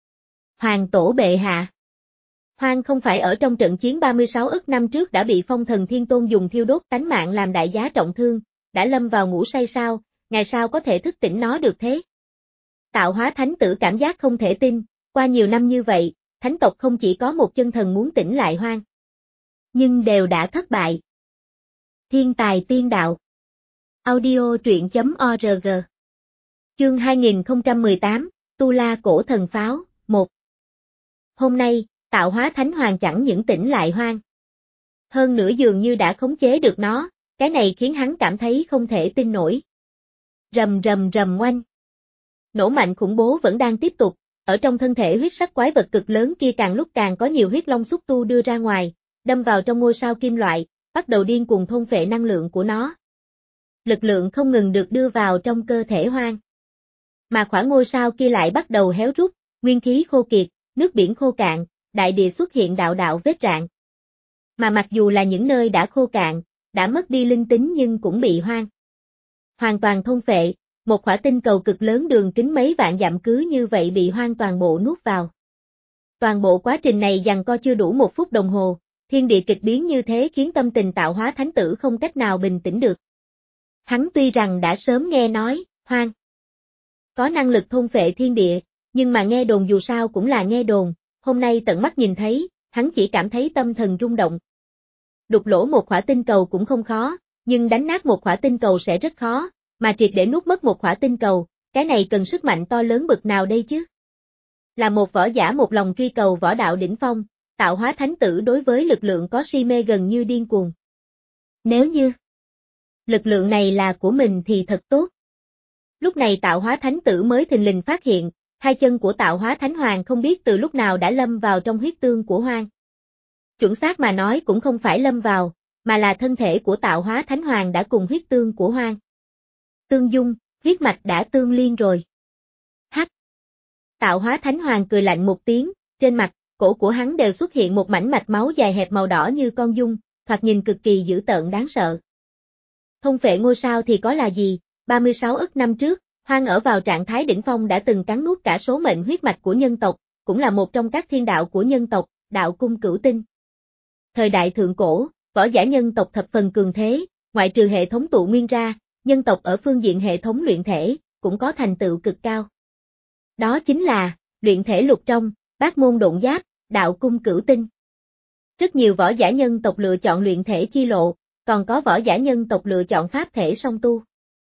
Hoàng tổ bệ hạ. Hoang không phải ở trong trận chiến ba mươi sáu ức năm trước đã bị Phong Thần Thiên Tôn dùng thiêu đốt tánh mạng làm đại giá trọng thương, đã lâm vào ngủ say sao, ngày sau có thể thức tỉnh nó được thế? Tạo Hóa Thánh Tử cảm giác không thể tin, qua nhiều năm như vậy, thánh tộc không chỉ có một chân thần muốn tỉnh lại Hoang, nhưng đều đã thất bại. Thiên tài tiên đạo. Audio truyện chấm org. Chương hai nghìn không trăm mười tám, Tu La Cổ Thần Pháo, một. Hôm nay, Tạo Hóa Thánh Hoàng chẳng những tỉnh lại Hoang, hơn nữa dường như đã khống chế được nó, cái này khiến hắn cảm thấy không thể tin nổi. Rầm rầm rầm oanh. Nổ mạnh khủng bố vẫn đang tiếp tục, ở trong thân thể huyết sắc quái vật cực lớn kia càng lúc càng có nhiều huyết long xúc tu đưa ra ngoài, đâm vào trong ngôi sao kim loại, bắt đầu điên cuồng thôn phệ năng lượng của nó. Lực lượng không ngừng được đưa vào trong cơ thể Hoang. Mà khỏa ngôi sao kia lại bắt đầu héo rút, nguyên khí khô kiệt, nước biển khô cạn, đại địa xuất hiện đạo đạo vết rạn. Mà mặc dù là những nơi đã khô cạn, đã mất đi linh tính nhưng cũng bị Hoang hoàn toàn thôn phệ, một khỏa tinh cầu cực lớn đường kính mấy vạn dặm cứ như vậy bị Hoang toàn bộ nuốt vào. Toàn bộ quá trình này giằng co chưa đủ một phút đồng hồ, thiên địa kịch biến như thế khiến tâm tình Tạo Hóa Thánh Tử không cách nào bình tĩnh được. Hắn tuy rằng đã sớm nghe nói, Hoang có năng lực thôn phệ thiên địa, nhưng mà nghe đồn dù sao cũng là nghe đồn, hôm nay tận mắt nhìn thấy, hắn chỉ cảm thấy tâm thần rung động. Đục lỗ một khỏa tinh cầu cũng không khó, nhưng đánh nát một khỏa tinh cầu sẽ rất khó, mà triệt để nuốt mất một khỏa tinh cầu, cái này cần sức mạnh to lớn bực nào đây chứ? Là một võ giả một lòng truy cầu võ đạo đỉnh phong, Tạo Hóa Thánh Tử đối với lực lượng có si mê gần như điên cuồng. Nếu như lực lượng này là của mình thì thật tốt. Lúc này Tạo Hóa Thánh Tử mới thình lình phát hiện, hai chân của tạo hóa thánh hoàng không biết từ lúc nào đã lâm vào trong huyết tương của Hoang. Chuẩn xác mà nói cũng không phải lâm vào, mà là thân thể của tạo hóa thánh hoàng đã cùng huyết tương của Hoang tương dung, huyết mạch đã tương liên rồi. Hắc. Tạo hóa thánh hoàng cười lạnh một tiếng, trên mặt, cổ của hắn đều xuất hiện một mảnh mạch máu dài hẹp màu đỏ như con dung, thoạt nhìn cực kỳ dữ tợn đáng sợ. Thông phệ ngôi sao thì có là gì, ba mươi sáu ức năm trước, Hoang ở vào trạng thái đỉnh phong đã từng cắn nuốt cả số mệnh huyết mạch của nhân tộc, cũng là một trong các thiên đạo của nhân tộc, đạo cung cửu tinh. Thời đại thượng cổ, võ giả nhân tộc thập phần cường thế, ngoại trừ hệ thống tụ nguyên ra, nhân tộc ở phương diện hệ thống luyện thể, cũng có thành tựu cực cao. Đó chính là, luyện thể lục trong, bát môn độn giáp, đạo cung cửu tinh. Rất nhiều võ giả nhân tộc lựa chọn luyện thể chi lộ, còn có võ giả nhân tộc lựa chọn pháp thể song tu.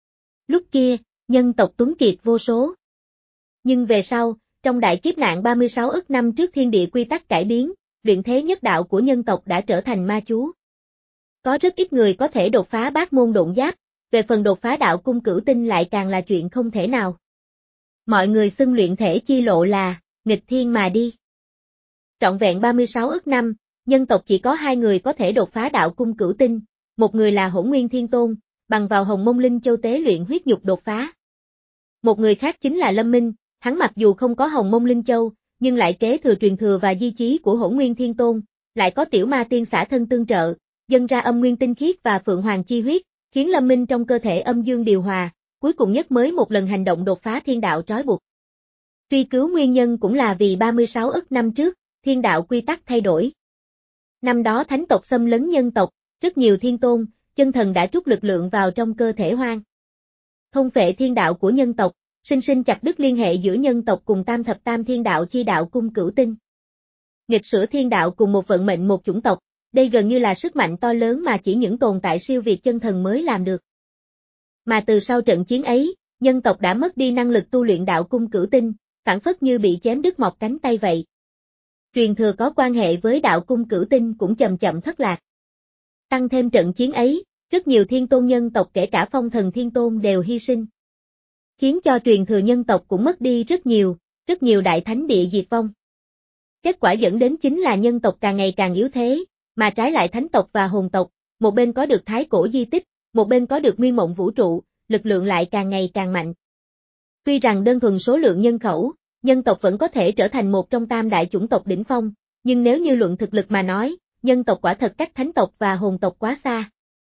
Lúc kia, nhân tộc tuấn kiệt vô số. Nhưng về sau, trong đại kiếp nạn ba mươi sáu ức năm trước thiên địa quy tắc cải biến, luyện thế nhất đạo của nhân tộc đã trở thành ma chú. Có rất ít người có thể đột phá bát môn độn giáp, về phần đột phá đạo cung cửu tinh lại càng là chuyện không thể nào. Mọi người xưng luyện thể chi lộ là, nghịch thiên mà đi. Trọn vẹn ba mươi sáu ức năm, nhân tộc chỉ có hai người có thể đột phá đạo cung cửu tinh, một người là Hỗn Nguyên Thiên Tôn, bằng vào Hồng Mông Linh Châu tế luyện huyết nhục đột phá. Một người khác chính là Lâm Minh, hắn mặc dù không có Hồng Mông Linh Châu, nhưng lại kế thừa truyền thừa và di chí của Hỗn Nguyên Thiên Tôn, lại có tiểu ma tiên xả thân tương trợ, dâng ra âm nguyên tinh khiết và phượng hoàng chi huyết, khiến Lâm Minh trong cơ thể âm dương điều hòa, cuối cùng nhất mới một lần hành động đột phá thiên đạo trói buộc. Truy cứu nguyên nhân cũng là vì ba mươi sáu ức năm trước, thiên đạo quy tắc thay đổi. Năm đó thánh tộc xâm lấn nhân tộc, rất nhiều thiên tôn, chân thần đã trút lực lượng vào trong cơ thể Hoang. Thông phệ thiên đạo của nhân tộc, sinh sinh chặt đứt liên hệ giữa nhân tộc cùng tam thập tam thiên đạo chi đạo cung cửu tinh. Nghịch sửa thiên đạo cùng một vận mệnh một chủng tộc, đây gần như là sức mạnh to lớn mà chỉ những tồn tại siêu việt chân thần mới làm được. Mà từ sau trận chiến ấy, nhân tộc đã mất đi năng lực tu luyện đạo cung cửu tinh, phản phất như bị chém đứt một cánh tay vậy. Truyền thừa có quan hệ với đạo cung cửu tinh cũng chậm chậm thất lạc. Tăng thêm trận chiến ấy, rất nhiều thiên tôn nhân tộc kể cả phong thần thiên tôn đều hy sinh. Khiến cho truyền thừa nhân tộc cũng mất đi rất nhiều, rất nhiều đại thánh địa diệt vong. Kết quả dẫn đến chính là nhân tộc càng ngày càng yếu thế, mà trái lại thánh tộc và hồn tộc, một bên có được thái cổ di tích, một bên có được nguyên mộng vũ trụ, lực lượng lại càng ngày càng mạnh. Tuy rằng đơn thuần số lượng nhân khẩu, nhân tộc vẫn có thể trở thành một trong tam đại chủng tộc đỉnh phong, nhưng nếu như luận thực lực mà nói, nhân tộc quả thật cách thánh tộc và hồn tộc quá xa.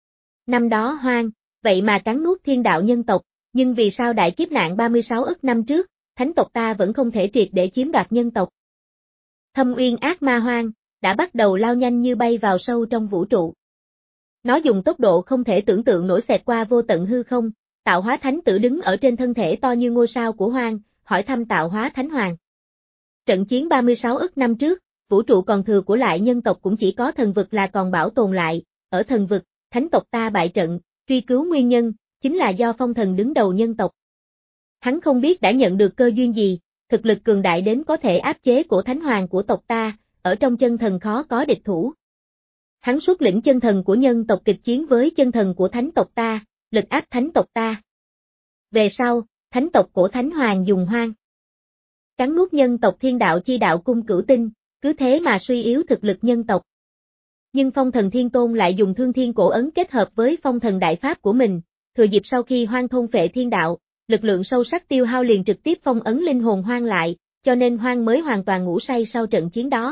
Năm đó Hoang, vậy mà cắn nuốt thiên đạo nhân tộc, nhưng vì sao đại kiếp nạn ba mươi sáu ức năm trước, thánh tộc ta vẫn không thể triệt để chiếm đoạt nhân tộc. Thâm uyên ác ma Hoang, đã bắt đầu lao nhanh như bay vào sâu trong vũ trụ. Nó dùng tốc độ không thể tưởng tượng nổi xẹt qua vô tận hư không, tạo hóa thánh tử đứng ở trên thân thể to như ngôi sao của Hoang, hỏi thăm tạo hóa thánh hoàng. Trận chiến ba mươi sáu ức năm trước, vũ trụ còn thừa của lại nhân tộc cũng chỉ có thần vực là còn bảo tồn lại, ở thần vực, thánh tộc ta bại trận, truy cứu nguyên nhân, chính là do phong thần đứng đầu nhân tộc. Hắn không biết đã nhận được cơ duyên gì, thực lực cường đại đến có thể áp chế của thánh hoàng của tộc ta, ở trong chân thần khó có địch thủ. Hắn xuất lĩnh chân thần của nhân tộc kịch chiến với chân thần của thánh tộc ta, lực áp thánh tộc ta. Về sau, thánh tộc của thánh hoàng dùng Hoang cắn nuốt nhân tộc thiên đạo chi đạo cung cửu tinh, cứ thế mà suy yếu thực lực nhân tộc. Nhưng phong thần thiên tôn lại dùng thương thiên cổ ấn kết hợp với phong thần đại pháp của mình, thừa dịp sau khi Hoang thôn phệ thiên đạo, lực lượng sâu sắc tiêu hao liền trực tiếp phong ấn linh hồn Hoang lại, cho nên Hoang mới hoàn toàn ngủ say sau trận chiến đó.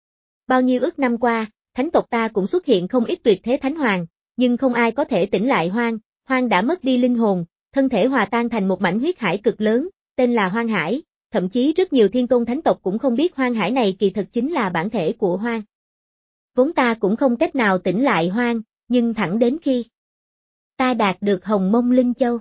Bao nhiêu ức năm qua, thánh tộc ta cũng xuất hiện không ít tuyệt thế thánh hoàng, nhưng không ai có thể tỉnh lại Hoang, Hoang đã mất đi linh hồn, thân thể hòa tan thành một mảnh huyết hải cực lớn, tên là Hoang Hải, thậm chí rất nhiều thiên tôn thánh tộc cũng không biết Hoang Hải này kỳ thực chính là bản thể của Hoang. Vốn ta cũng không cách nào tỉnh lại Hoang, nhưng thẳng đến khi ta đạt được Hồng Mông Linh Châu.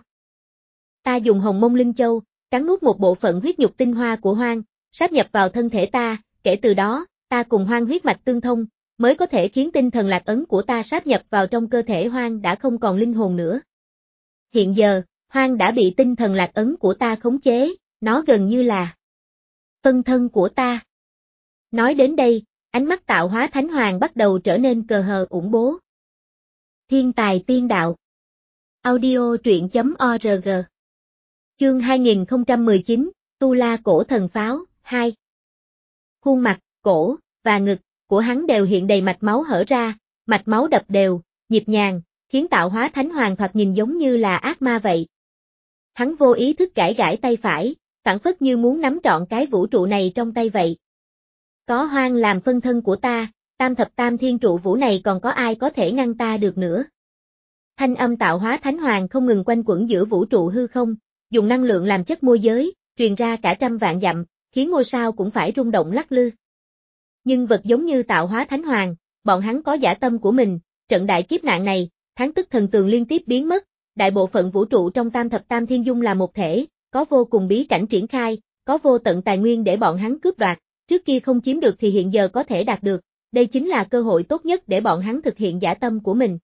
Ta dùng Hồng Mông Linh Châu, cắn nuốt một bộ phận huyết nhục tinh hoa của Hoang, sáp nhập vào thân thể ta, kể từ đó, ta cùng Hoang huyết mạch tương thông, mới có thể khiến tinh thần lạc ấn của ta sáp nhập vào trong cơ thể Hoang đã không còn linh hồn nữa. Hiện giờ, Hoang đã bị tinh thần lạc ấn của ta khống chế, nó gần như là phân thân của ta. Nói đến đây, ánh mắt tạo hóa thánh hoàng bắt đầu trở nên cờ hờ ủng bố. Thiên tài tiên đạo. Audio truyện chấm org. Chương hai nghìn không trăm mười chín, Tu La Cổ Thần Pháo, hai. Khuôn mặt, cổ, và ngực của hắn đều hiện đầy mạch máu hở ra, mạch máu đập đều, nhịp nhàng, khiến Tạo Hóa Thánh Hoàng thoạt nhìn giống như là ác ma vậy. Hắn vô ý thức gãi gãi tay phải, phảng phất như muốn nắm trọn cái vũ trụ này trong tay vậy. Có Hoang làm phân thân của ta, tam thập tam thiên trụ vũ này còn có ai có thể ngăn ta được nữa. Thanh âm Tạo Hóa Thánh Hoàng không ngừng quanh quẩn giữa vũ trụ hư không, dùng năng lượng làm chất môi giới, truyền ra cả trăm vạn dặm, khiến ngôi sao cũng phải rung động lắc lư. Nhưng vật giống như Tạo Hóa Thánh Hoàng, bọn hắn có dã tâm của mình, trận đại kiếp nạn này, tháng tức thần tường liên tiếp biến mất, đại bộ phận vũ trụ trong tam thập tam thiên dung là một thể, có vô cùng bí cảnh triển khai, có vô tận tài nguyên để bọn hắn cướp đoạt, trước kia không chiếm được thì hiện giờ có thể đạt được, đây chính là cơ hội tốt nhất để bọn hắn thực hiện dã tâm của mình.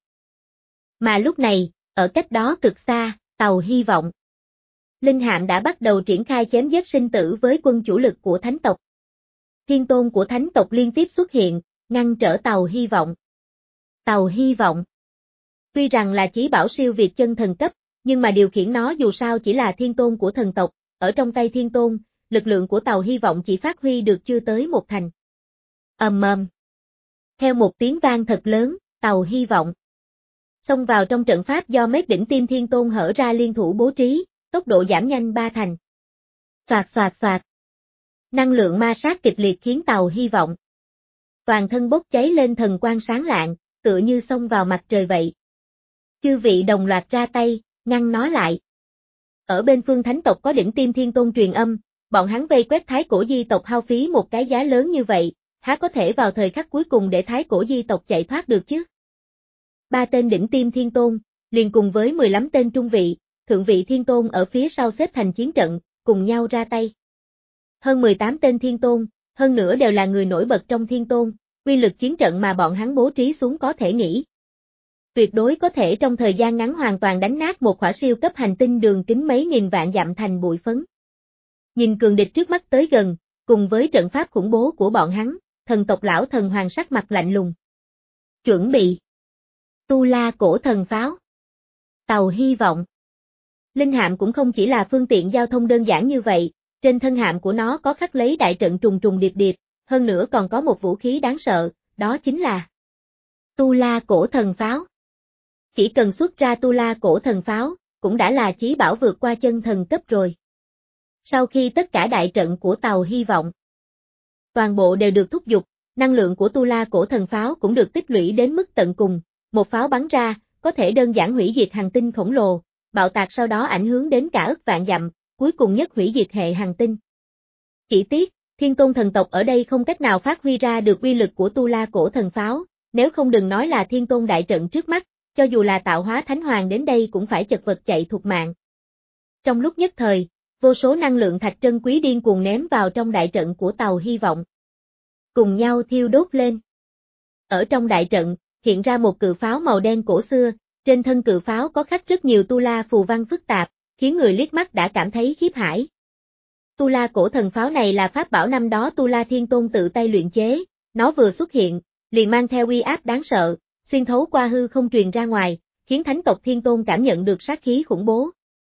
Mà lúc này, ở cách đó cực xa, tàu hy vọng. Linh hạm đã bắt đầu triển khai chém giết sinh tử với quân chủ lực của thánh tộc. Thiên tôn của thánh tộc liên tiếp xuất hiện, ngăn trở tàu hy vọng. Tàu hy vọng. Tuy rằng là chí bảo siêu việt chân thần cấp, nhưng mà điều khiển nó dù sao chỉ là thiên tôn của thần tộc, ở trong tay thiên tôn, lực lượng của tàu hy vọng chỉ phát huy được chưa tới một thành. Ầm ầm. Theo một tiếng vang thật lớn, tàu hy vọng xông vào trong trận pháp do mấy đỉnh tim thiên tôn hở ra liên thủ bố trí, tốc độ giảm nhanh ba thành. Xoạt xoạt xoạt. Năng lượng ma sát kịch liệt khiến tàu hy vọng toàn thân bốc cháy lên thần quang sáng lạng, tựa như xông vào mặt trời vậy. Chư vị đồng loạt ra tay, ngăn nó lại. Ở bên phương thánh tộc có đỉnh tim thiên tôn truyền âm, bọn hắn vây quét thái cổ di tộc hao phí một cái giá lớn như vậy, há có thể vào thời khắc cuối cùng để thái cổ di tộc chạy thoát được chứ? Ba tên đỉnh tim thiên tôn, liền cùng với mười lăm tên trung vị, thượng vị thiên tôn ở phía sau xếp thành chiến trận, cùng nhau ra tay. Hơn mười tám tên thiên tôn, hơn nữa đều là người nổi bật trong thiên tôn, uy lực chiến trận mà bọn hắn bố trí xuống có thể nghĩ. Tuyệt đối có thể trong thời gian ngắn hoàn toàn đánh nát một khỏa siêu cấp hành tinh đường kính mấy nghìn vạn dặm thành bụi phấn. Nhìn cường địch trước mắt tới gần, cùng với trận pháp khủng bố của bọn hắn, thần tộc lão thần hoàng sắc mặt lạnh lùng. Chuẩn bị. Tu La Cổ Thần Pháo. Tàu hy vọng. Linh hạm cũng không chỉ là phương tiện giao thông đơn giản như vậy, trên thân hạm của nó có khắc lấy đại trận trùng trùng điệp điệp, hơn nữa còn có một vũ khí đáng sợ, đó chính là Tu La Cổ Thần Pháo. Chỉ cần xuất ra Tu La Cổ Thần Pháo, cũng đã là chí bảo vượt qua chân thần cấp rồi. Sau khi tất cả đại trận của tàu hy vọng toàn bộ đều được thúc giục, năng lượng của Tu La Cổ Thần Pháo cũng được tích lũy đến mức tận cùng, một pháo bắn ra, có thể đơn giản hủy diệt hành tinh khổng lồ, bạo tạc sau đó ảnh hưởng đến cả ức vạn dặm, cuối cùng nhất hủy diệt hệ hành tinh. Chỉ tiếc, thiên tôn thần tộc ở đây không cách nào phát huy ra được uy lực của Tu La Cổ Thần Pháo, nếu không đừng nói là thiên tôn đại trận trước mắt, cho dù là Tạo Hóa Thánh Hoàng đến đây cũng phải chật vật chạy thục mạng. Trong lúc nhất thời, vô số năng lượng thạch trân quý điên cuồng ném vào trong đại trận của tàu hy vọng. Cùng nhau thiêu đốt lên. Ở trong đại trận, hiện ra một cự pháo màu đen cổ xưa, trên thân cự pháo có khắc rất nhiều tu la phù văn phức tạp, khiến người liếc mắt đã cảm thấy khiếp hải. Tu La Cổ Thần Pháo này là pháp bảo năm đó Tu La Thiên Tôn tự tay luyện chế, nó vừa xuất hiện, liền mang theo uy áp đáng sợ, xuyên thấu qua hư không truyền ra ngoài, khiến thánh tộc Thiên Tôn cảm nhận được sát khí khủng bố.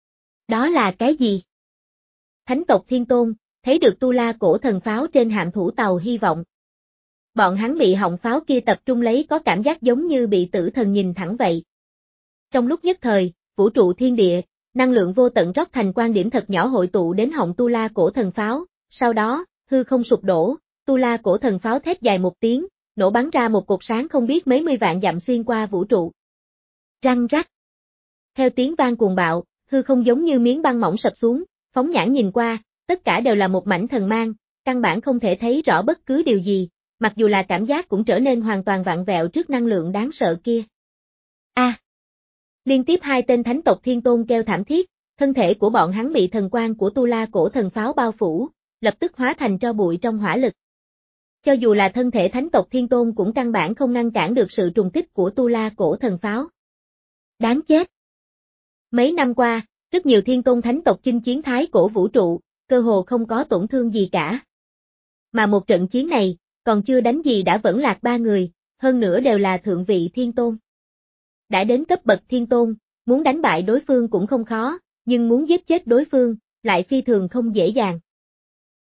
Đó là cái gì? Thánh tộc Thiên Tôn, thấy được Tu La Cổ Thần Pháo trên hạm thủ tàu hy vọng. Bọn hắn bị họng pháo kia tập trung lấy có cảm giác giống như bị tử thần nhìn thẳng vậy. Trong lúc nhất thời, vũ trụ thiên địa, năng lượng vô tận rót thành quan điểm thật nhỏ hội tụ đến họng Tu La Cổ Thần Pháo, sau đó, hư không sụp đổ, Tu La Cổ Thần Pháo thét dài một tiếng, nổ bắn ra một cột sáng không biết mấy mươi vạn dặm xuyên qua vũ trụ. Răng rắc. Theo tiếng vang cuồng bạo, hư không giống như miếng băng mỏng sập xuống, phóng nhãn nhìn qua, tất cả đều là một mảnh thần mang, căn bản không thể thấy rõ bất cứ điều gì, mặc dù là cảm giác cũng trở nên hoàn toàn vặn vẹo trước năng lượng đáng sợ kia. A. À. Liên tiếp hai tên thánh tộc Thiên Tôn kêu thảm thiết, thân thể của bọn hắn bị thần quang của Tu La Cổ Thần Pháo bao phủ, lập tức hóa thành tro bụi trong hỏa lực. Cho dù là thân thể thánh tộc Thiên Tôn cũng căn bản không ngăn cản được sự trùng kích của Tu La Cổ Thần Pháo. Đáng chết! Mấy năm qua, rất nhiều Thiên Tôn thánh tộc chinh chiến thái cổ vũ trụ, cơ hồ không có tổn thương gì cả. Mà một trận chiến này, còn chưa đánh gì đã vẫn lạc ba người, hơn nữa đều là thượng vị Thiên Tôn. Đã đến cấp bậc Thiên Tôn, muốn đánh bại đối phương cũng không khó, nhưng muốn giết chết đối phương, lại phi thường không dễ dàng.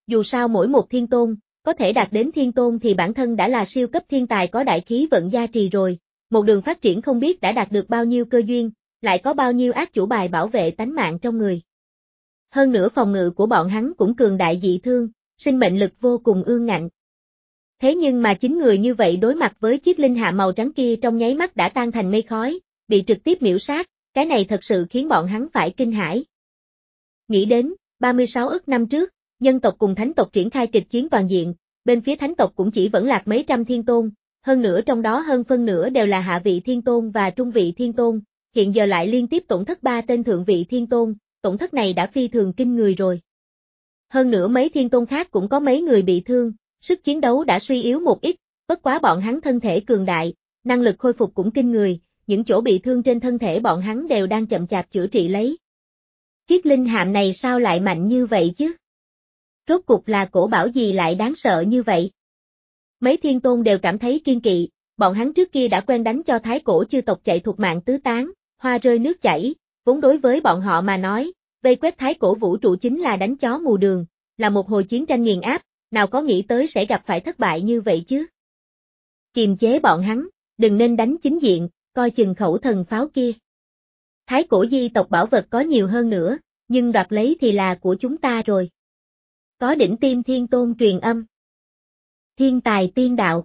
Dù sao mỗi một thiên tôn, có thể đạt đến thiên tôn thì bản thân đã là siêu cấp thiên tài có đại khí vận gia trì rồi, một đường phát triển không biết đã đạt được bao nhiêu cơ duyên, lại có bao nhiêu ác chủ bài bảo vệ tánh mạng trong người. Hơn nữa phòng ngự của bọn hắn cũng cường đại dị thương, sinh mệnh lực vô cùng ương ngạnh. Thế nhưng mà chính người như vậy đối mặt với chiếc linh hạ màu trắng kia trong nháy mắt đã tan thành mây khói, bị trực tiếp miểu sát, cái này thật sự khiến bọn hắn phải kinh hãi. Nghĩ đến, ba mươi sáu ức năm trước, nhân tộc cùng thánh tộc triển khai kịch chiến toàn diện, bên phía thánh tộc cũng chỉ vẫn lạc mấy trăm thiên tôn, hơn nữa trong đó hơn phân nửa đều là hạ vị thiên tôn và trung vị thiên tôn, hiện giờ lại liên tiếp tổn thất ba tên thượng vị thiên tôn, tổn thất này đã phi thường kinh người rồi. Hơn nữa mấy thiên tôn khác cũng có mấy người bị thương, sức chiến đấu đã suy yếu một ít, bất quá bọn hắn thân thể cường đại, năng lực khôi phục cũng kinh người, những chỗ bị thương trên thân thể bọn hắn đều đang chậm chạp chữa trị lấy. Chiếc linh hạm này sao lại mạnh như vậy chứ? Rốt cục là cổ bảo gì lại đáng sợ như vậy? Mấy thiên tôn đều cảm thấy kiên kỵ, bọn hắn trước kia đã quen đánh cho thái cổ chư tộc chạy thuộc mạng tứ tán, hoa rơi nước chảy, vốn đối với bọn họ mà nói, vây quét thái cổ vũ trụ chính là đánh chó mù đường, là một hồi chiến tranh nghiền áp, nào có nghĩ tới sẽ gặp phải thất bại như vậy chứ? Kiềm chế bọn hắn, đừng nên đánh chính diện, coi chừng khẩu thần pháo kia. Thái cổ di tộc bảo vật có nhiều hơn nữa, nhưng đoạt lấy thì là của chúng ta rồi. Có đỉnh tim thiên tôn truyền âm. Thiên tài tiên đạo.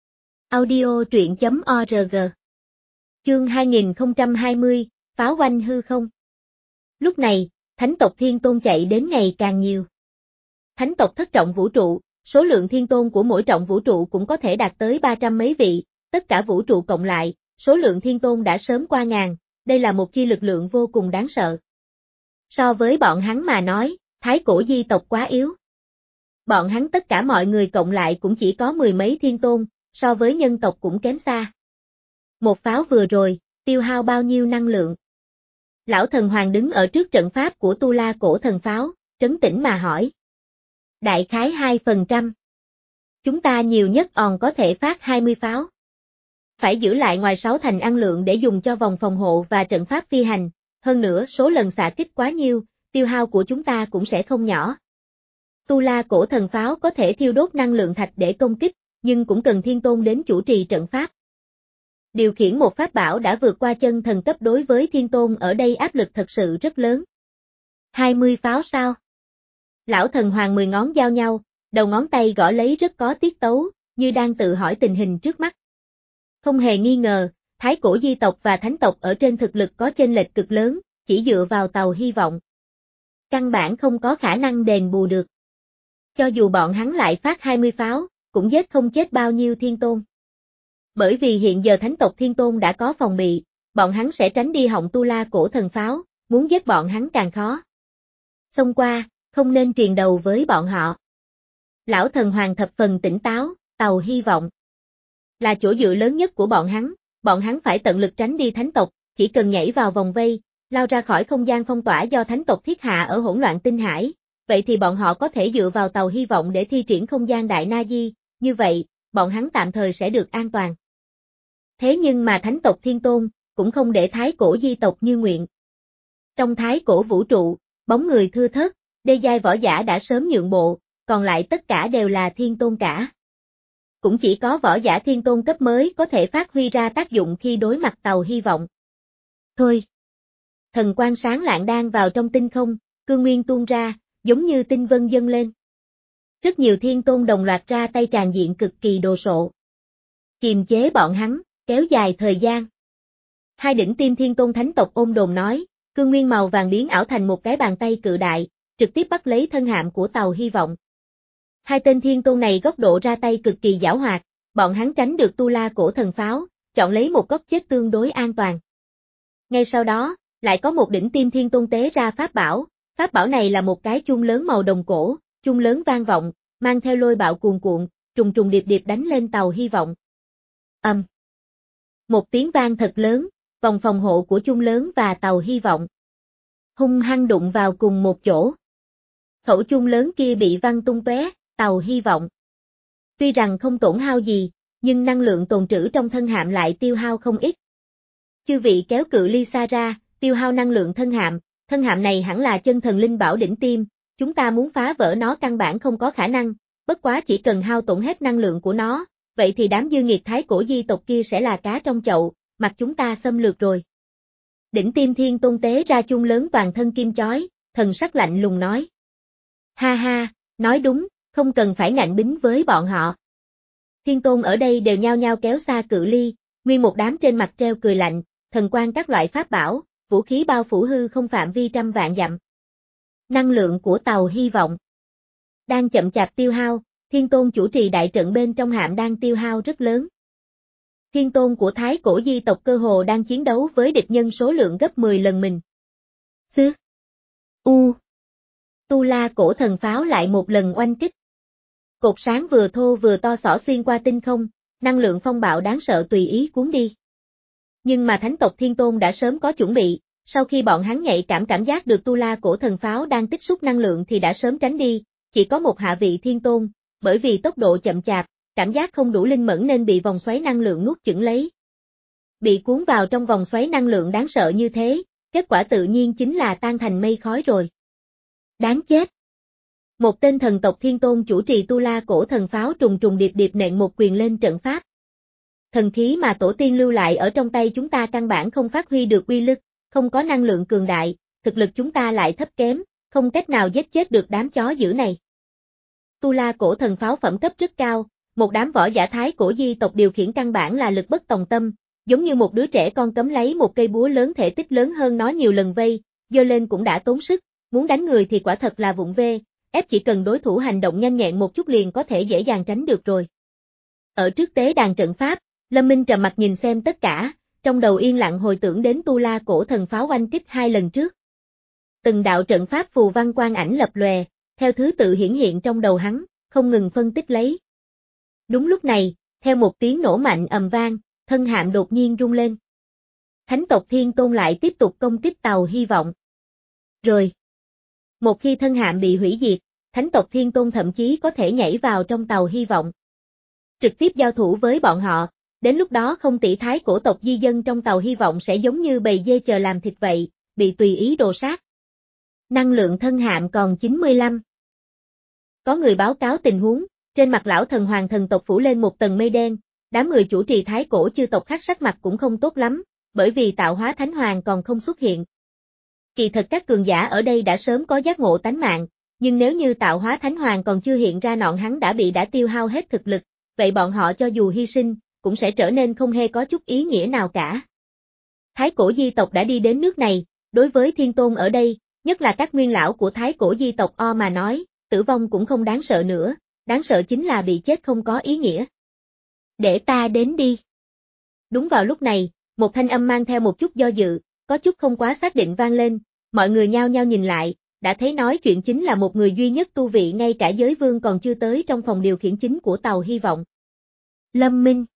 Audio truyện chấm org. Chương hai nghìn không trăm hai mươi, pháo quanh hư không. Lúc này, thánh tộc thiên tôn chạy đến ngày càng nhiều. Thánh tộc thất trọng vũ trụ, số lượng thiên tôn của mỗi trọng vũ trụ cũng có thể đạt tới ba trăm mấy vị, tất cả vũ trụ cộng lại, số lượng thiên tôn đã sớm qua ngàn, đây là một chi lực lượng vô cùng đáng sợ. So với bọn hắn mà nói, thái cổ di tộc quá yếu. Bọn hắn tất cả mọi người cộng lại cũng chỉ có mười mấy thiên tôn, so với nhân tộc cũng kém xa. Một pháo vừa rồi, tiêu hao bao nhiêu năng lượng? Lão thần hoàng đứng ở trước trận pháp của Tu La cổ thần pháo, trấn tĩnh mà hỏi. Đại khái hai phần trăm. Chúng ta nhiều nhất còn có thể phát hai mươi pháo. Phải giữ lại ngoài sáu thành ăn lượng để dùng cho vòng phòng hộ và trận pháp phi hành, hơn nữa số lần xạ kích quá nhiều, tiêu hao của chúng ta cũng sẽ không nhỏ. Tu La cổ thần pháo có thể thiêu đốt năng lượng thạch để công kích, nhưng cũng cần thiên tôn đến chủ trì trận pháp. Điều khiển một pháp bảo đã vượt qua chân thần cấp đối với thiên tôn ở đây áp lực thật sự rất lớn. hai mươi pháo sao? Lão thần hoàng mười ngón giao nhau, đầu ngón tay gõ lấy rất có tiết tấu, như đang tự hỏi tình hình trước mắt. Không hề nghi ngờ, thái cổ di tộc và thánh tộc ở trên thực lực có chênh lệch cực lớn, chỉ dựa vào tàu hy vọng. Căn bản không có khả năng đền bù được. Cho dù bọn hắn lại phát hai mươi pháo, cũng giết không chết bao nhiêu thiên tôn. Bởi vì hiện giờ thánh tộc thiên tôn đã có phòng bị, bọn hắn sẽ tránh đi họng Tu La cổ thần pháo, muốn giết bọn hắn càng khó. Xông qua, không nên triền đầu với bọn họ. Lão thần hoàng thập phần tỉnh táo, tàu hy vọng là chỗ dựa lớn nhất của bọn hắn, bọn hắn phải tận lực tránh đi thánh tộc, chỉ cần nhảy vào vòng vây, lao ra khỏi không gian phong tỏa do thánh tộc thiết hạ ở hỗn loạn tinh hải, vậy thì bọn họ có thể dựa vào tàu hy vọng để thi triển không gian đại na di, như vậy, bọn hắn tạm thời sẽ được an toàn. Thế nhưng mà thánh tộc thiên tôn, cũng không để thái cổ di tộc như nguyện. Trong thái cổ vũ trụ, bóng người thưa thớt, đê giai võ giả đã sớm nhượng bộ, còn lại tất cả đều là thiên tôn cả. Cũng chỉ có võ giả thiên tôn cấp mới có thể phát huy ra tác dụng khi đối mặt tàu hy vọng. Thôi! Thần quang sáng lạng đang vào trong tinh không, cương nguyên tuôn ra, giống như tinh vân dâng lên. Rất nhiều thiên tôn đồng loạt ra tay tràn diện cực kỳ đồ sộ. Kiềm chế bọn hắn, kéo dài thời gian. Hai đỉnh tim thiên tôn thánh tộc ôm đồn nói, cương nguyên màu vàng biến ảo thành một cái bàn tay cự đại, trực tiếp bắt lấy thân hạm của tàu hy vọng. Hai tên thiên tôn này góc độ ra tay cực kỳ giảo hoạt, bọn hắn tránh được Tu La cổ thần pháo, chọn lấy một góc chết tương đối an toàn. Ngay sau đó, lại có một đỉnh tim thiên tôn tế ra pháp bảo, pháp bảo này là một cái chuông lớn màu đồng cổ, chuông lớn vang vọng, mang theo lôi bạo cuồn cuộn, trùng trùng điệp điệp đánh lên tàu hy vọng. Âm. Um. Một tiếng vang thật lớn, vòng phòng hộ của chuông lớn và tàu hy vọng hung hăng đụng vào cùng một chỗ. Khẩu chuông lớn kia bị văng tung tóe, tàu hy vọng tuy rằng không tổn hao gì, nhưng năng lượng tồn trữ trong thân hạm lại tiêu hao không ít. Chư vị kéo cự ly xa ra, tiêu hao năng lượng thân hạm, thân hạm này hẳn là chân thần linh bảo đỉnh tim, Chúng ta muốn phá vỡ nó căn bản không có khả năng, bất quá chỉ cần hao tổn hết năng lượng của nó, vậy thì đám dư nghiệt thái cổ di tộc kia sẽ là cá trong chậu, mặc chúng ta xâm lược rồi. Đỉnh Tim Thiên Tôn tế ra chung lớn toàn thân kim chói, thần sắc lạnh lùng nói. Ha ha, nói đúng, không cần phải ngạnh bính với bọn họ. Thiên Tôn ở đây đều nhao nhao kéo xa cự ly, nguyên một đám trên mặt treo cười lạnh, thần quan các loại pháp bảo, vũ khí bao phủ hư không phạm vi trăm vạn dặm. Năng lượng của tàu hy vọng đang chậm chạp tiêu hao, Thiên Tôn chủ trì đại trận bên trong hạm đang tiêu hao rất lớn. Thiên Tôn của thái cổ di tộc cơ hồ đang chiến đấu với địch nhân số lượng gấp mười lần mình. Xứ. U. Tu La cổ thần pháo lại một lần oanh kích. Cột sáng vừa thô vừa to xỏ xuyên qua tinh không, năng lượng phong bạo đáng sợ tùy ý cuốn đi. Nhưng mà thánh tộc Thiên Tôn đã sớm có chuẩn bị, sau khi bọn hắn nhạy cảm cảm giác được Tu La cổ thần pháo đang tích xúc năng lượng thì đã sớm tránh đi, chỉ có một hạ vị Thiên Tôn, bởi vì tốc độ chậm chạp, cảm giác không đủ linh mẫn nên bị vòng xoáy năng lượng nuốt chửng lấy. Bị cuốn vào trong vòng xoáy năng lượng đáng sợ như thế, kết quả tự nhiên chính là tan thành mây khói rồi. Đáng chết! Một tên thần tộc Thiên Tôn chủ trì Tu La cổ thần pháo trùng trùng điệp điệp nện một quyền lên trận pháp. Thần khí mà tổ tiên lưu lại ở trong tay chúng ta căn bản không phát huy được uy lực, không có năng lượng cường đại, thực lực chúng ta lại thấp kém, không cách nào giết chết được đám chó dữ này. Tu La cổ thần pháo phẩm cấp rất cao, một đám võ giả thái cổ di tộc điều khiển căn bản là lực bất tòng tâm, giống như một đứa trẻ con cấm lấy một cây búa lớn thể tích lớn hơn nó nhiều lần vây, giơ lên cũng đã tốn sức, muốn đánh người thì quả thật là vụng về, ép chỉ cần đối thủ hành động nhanh nhẹn một chút liền có thể dễ dàng tránh được rồi. Ở trước tế đàn trận pháp, Lâm Minh trầm mặt nhìn xem tất cả, trong đầu yên lặng hồi tưởng đến Tu La cổ thần pháo oanh kích hai lần trước. Từng đạo trận pháp phù văn quang ảnh lập lòe, theo thứ tự hiển hiện trong đầu hắn, không ngừng phân tích lấy. Đúng lúc này, theo một tiếng nổ mạnh ầm vang, thân hạm đột nhiên rung lên. Thánh tộc Thiên Tôn lại tiếp tục công kích tàu hy vọng. Rồi, một khi thân hạm bị hủy diệt, Thánh tộc Thiên Tôn thậm chí có thể nhảy vào trong tàu hy vọng. Trực tiếp giao thủ với bọn họ, đến lúc đó không tỷ thái cổ tộc di dân trong tàu hy vọng sẽ giống như bầy dê chờ làm thịt vậy, bị tùy ý đồ sát. Năng lượng thân hạm còn chín mươi lăm. Có người báo cáo tình huống, trên mặt lão thần hoàng thần tộc phủ lên một tầng mây đen, đám người chủ trì thái cổ chư tộc khác sắc mặt cũng không tốt lắm, bởi vì tạo hóa thánh hoàng còn không xuất hiện. Kỳ thật các cường giả ở đây đã sớm có giác ngộ tánh mạng, nhưng nếu như tạo hóa thánh hoàng còn chưa hiện ra nọn hắn đã bị đã tiêu hao hết thực lực, vậy bọn họ cho dù hy sinh, cũng sẽ trở nên không hề có chút ý nghĩa nào cả. Thái cổ di tộc đã đi đến nước này, đối với Thiên Tôn ở đây, nhất là các nguyên lão của thái cổ di tộc O mà nói, tử vong cũng không đáng sợ nữa, đáng sợ chính là bị chết không có ý nghĩa. Để ta đến đi. Đúng vào lúc này, một thanh âm mang theo một chút do dự, có chút không quá xác định vang lên, mọi người nhao nhao nhìn lại, đã thấy nói chuyện chính là một người duy nhất tu vị ngay cả giới vương còn chưa tới trong phòng điều khiển chính của tàu hy vọng. Lâm Minh.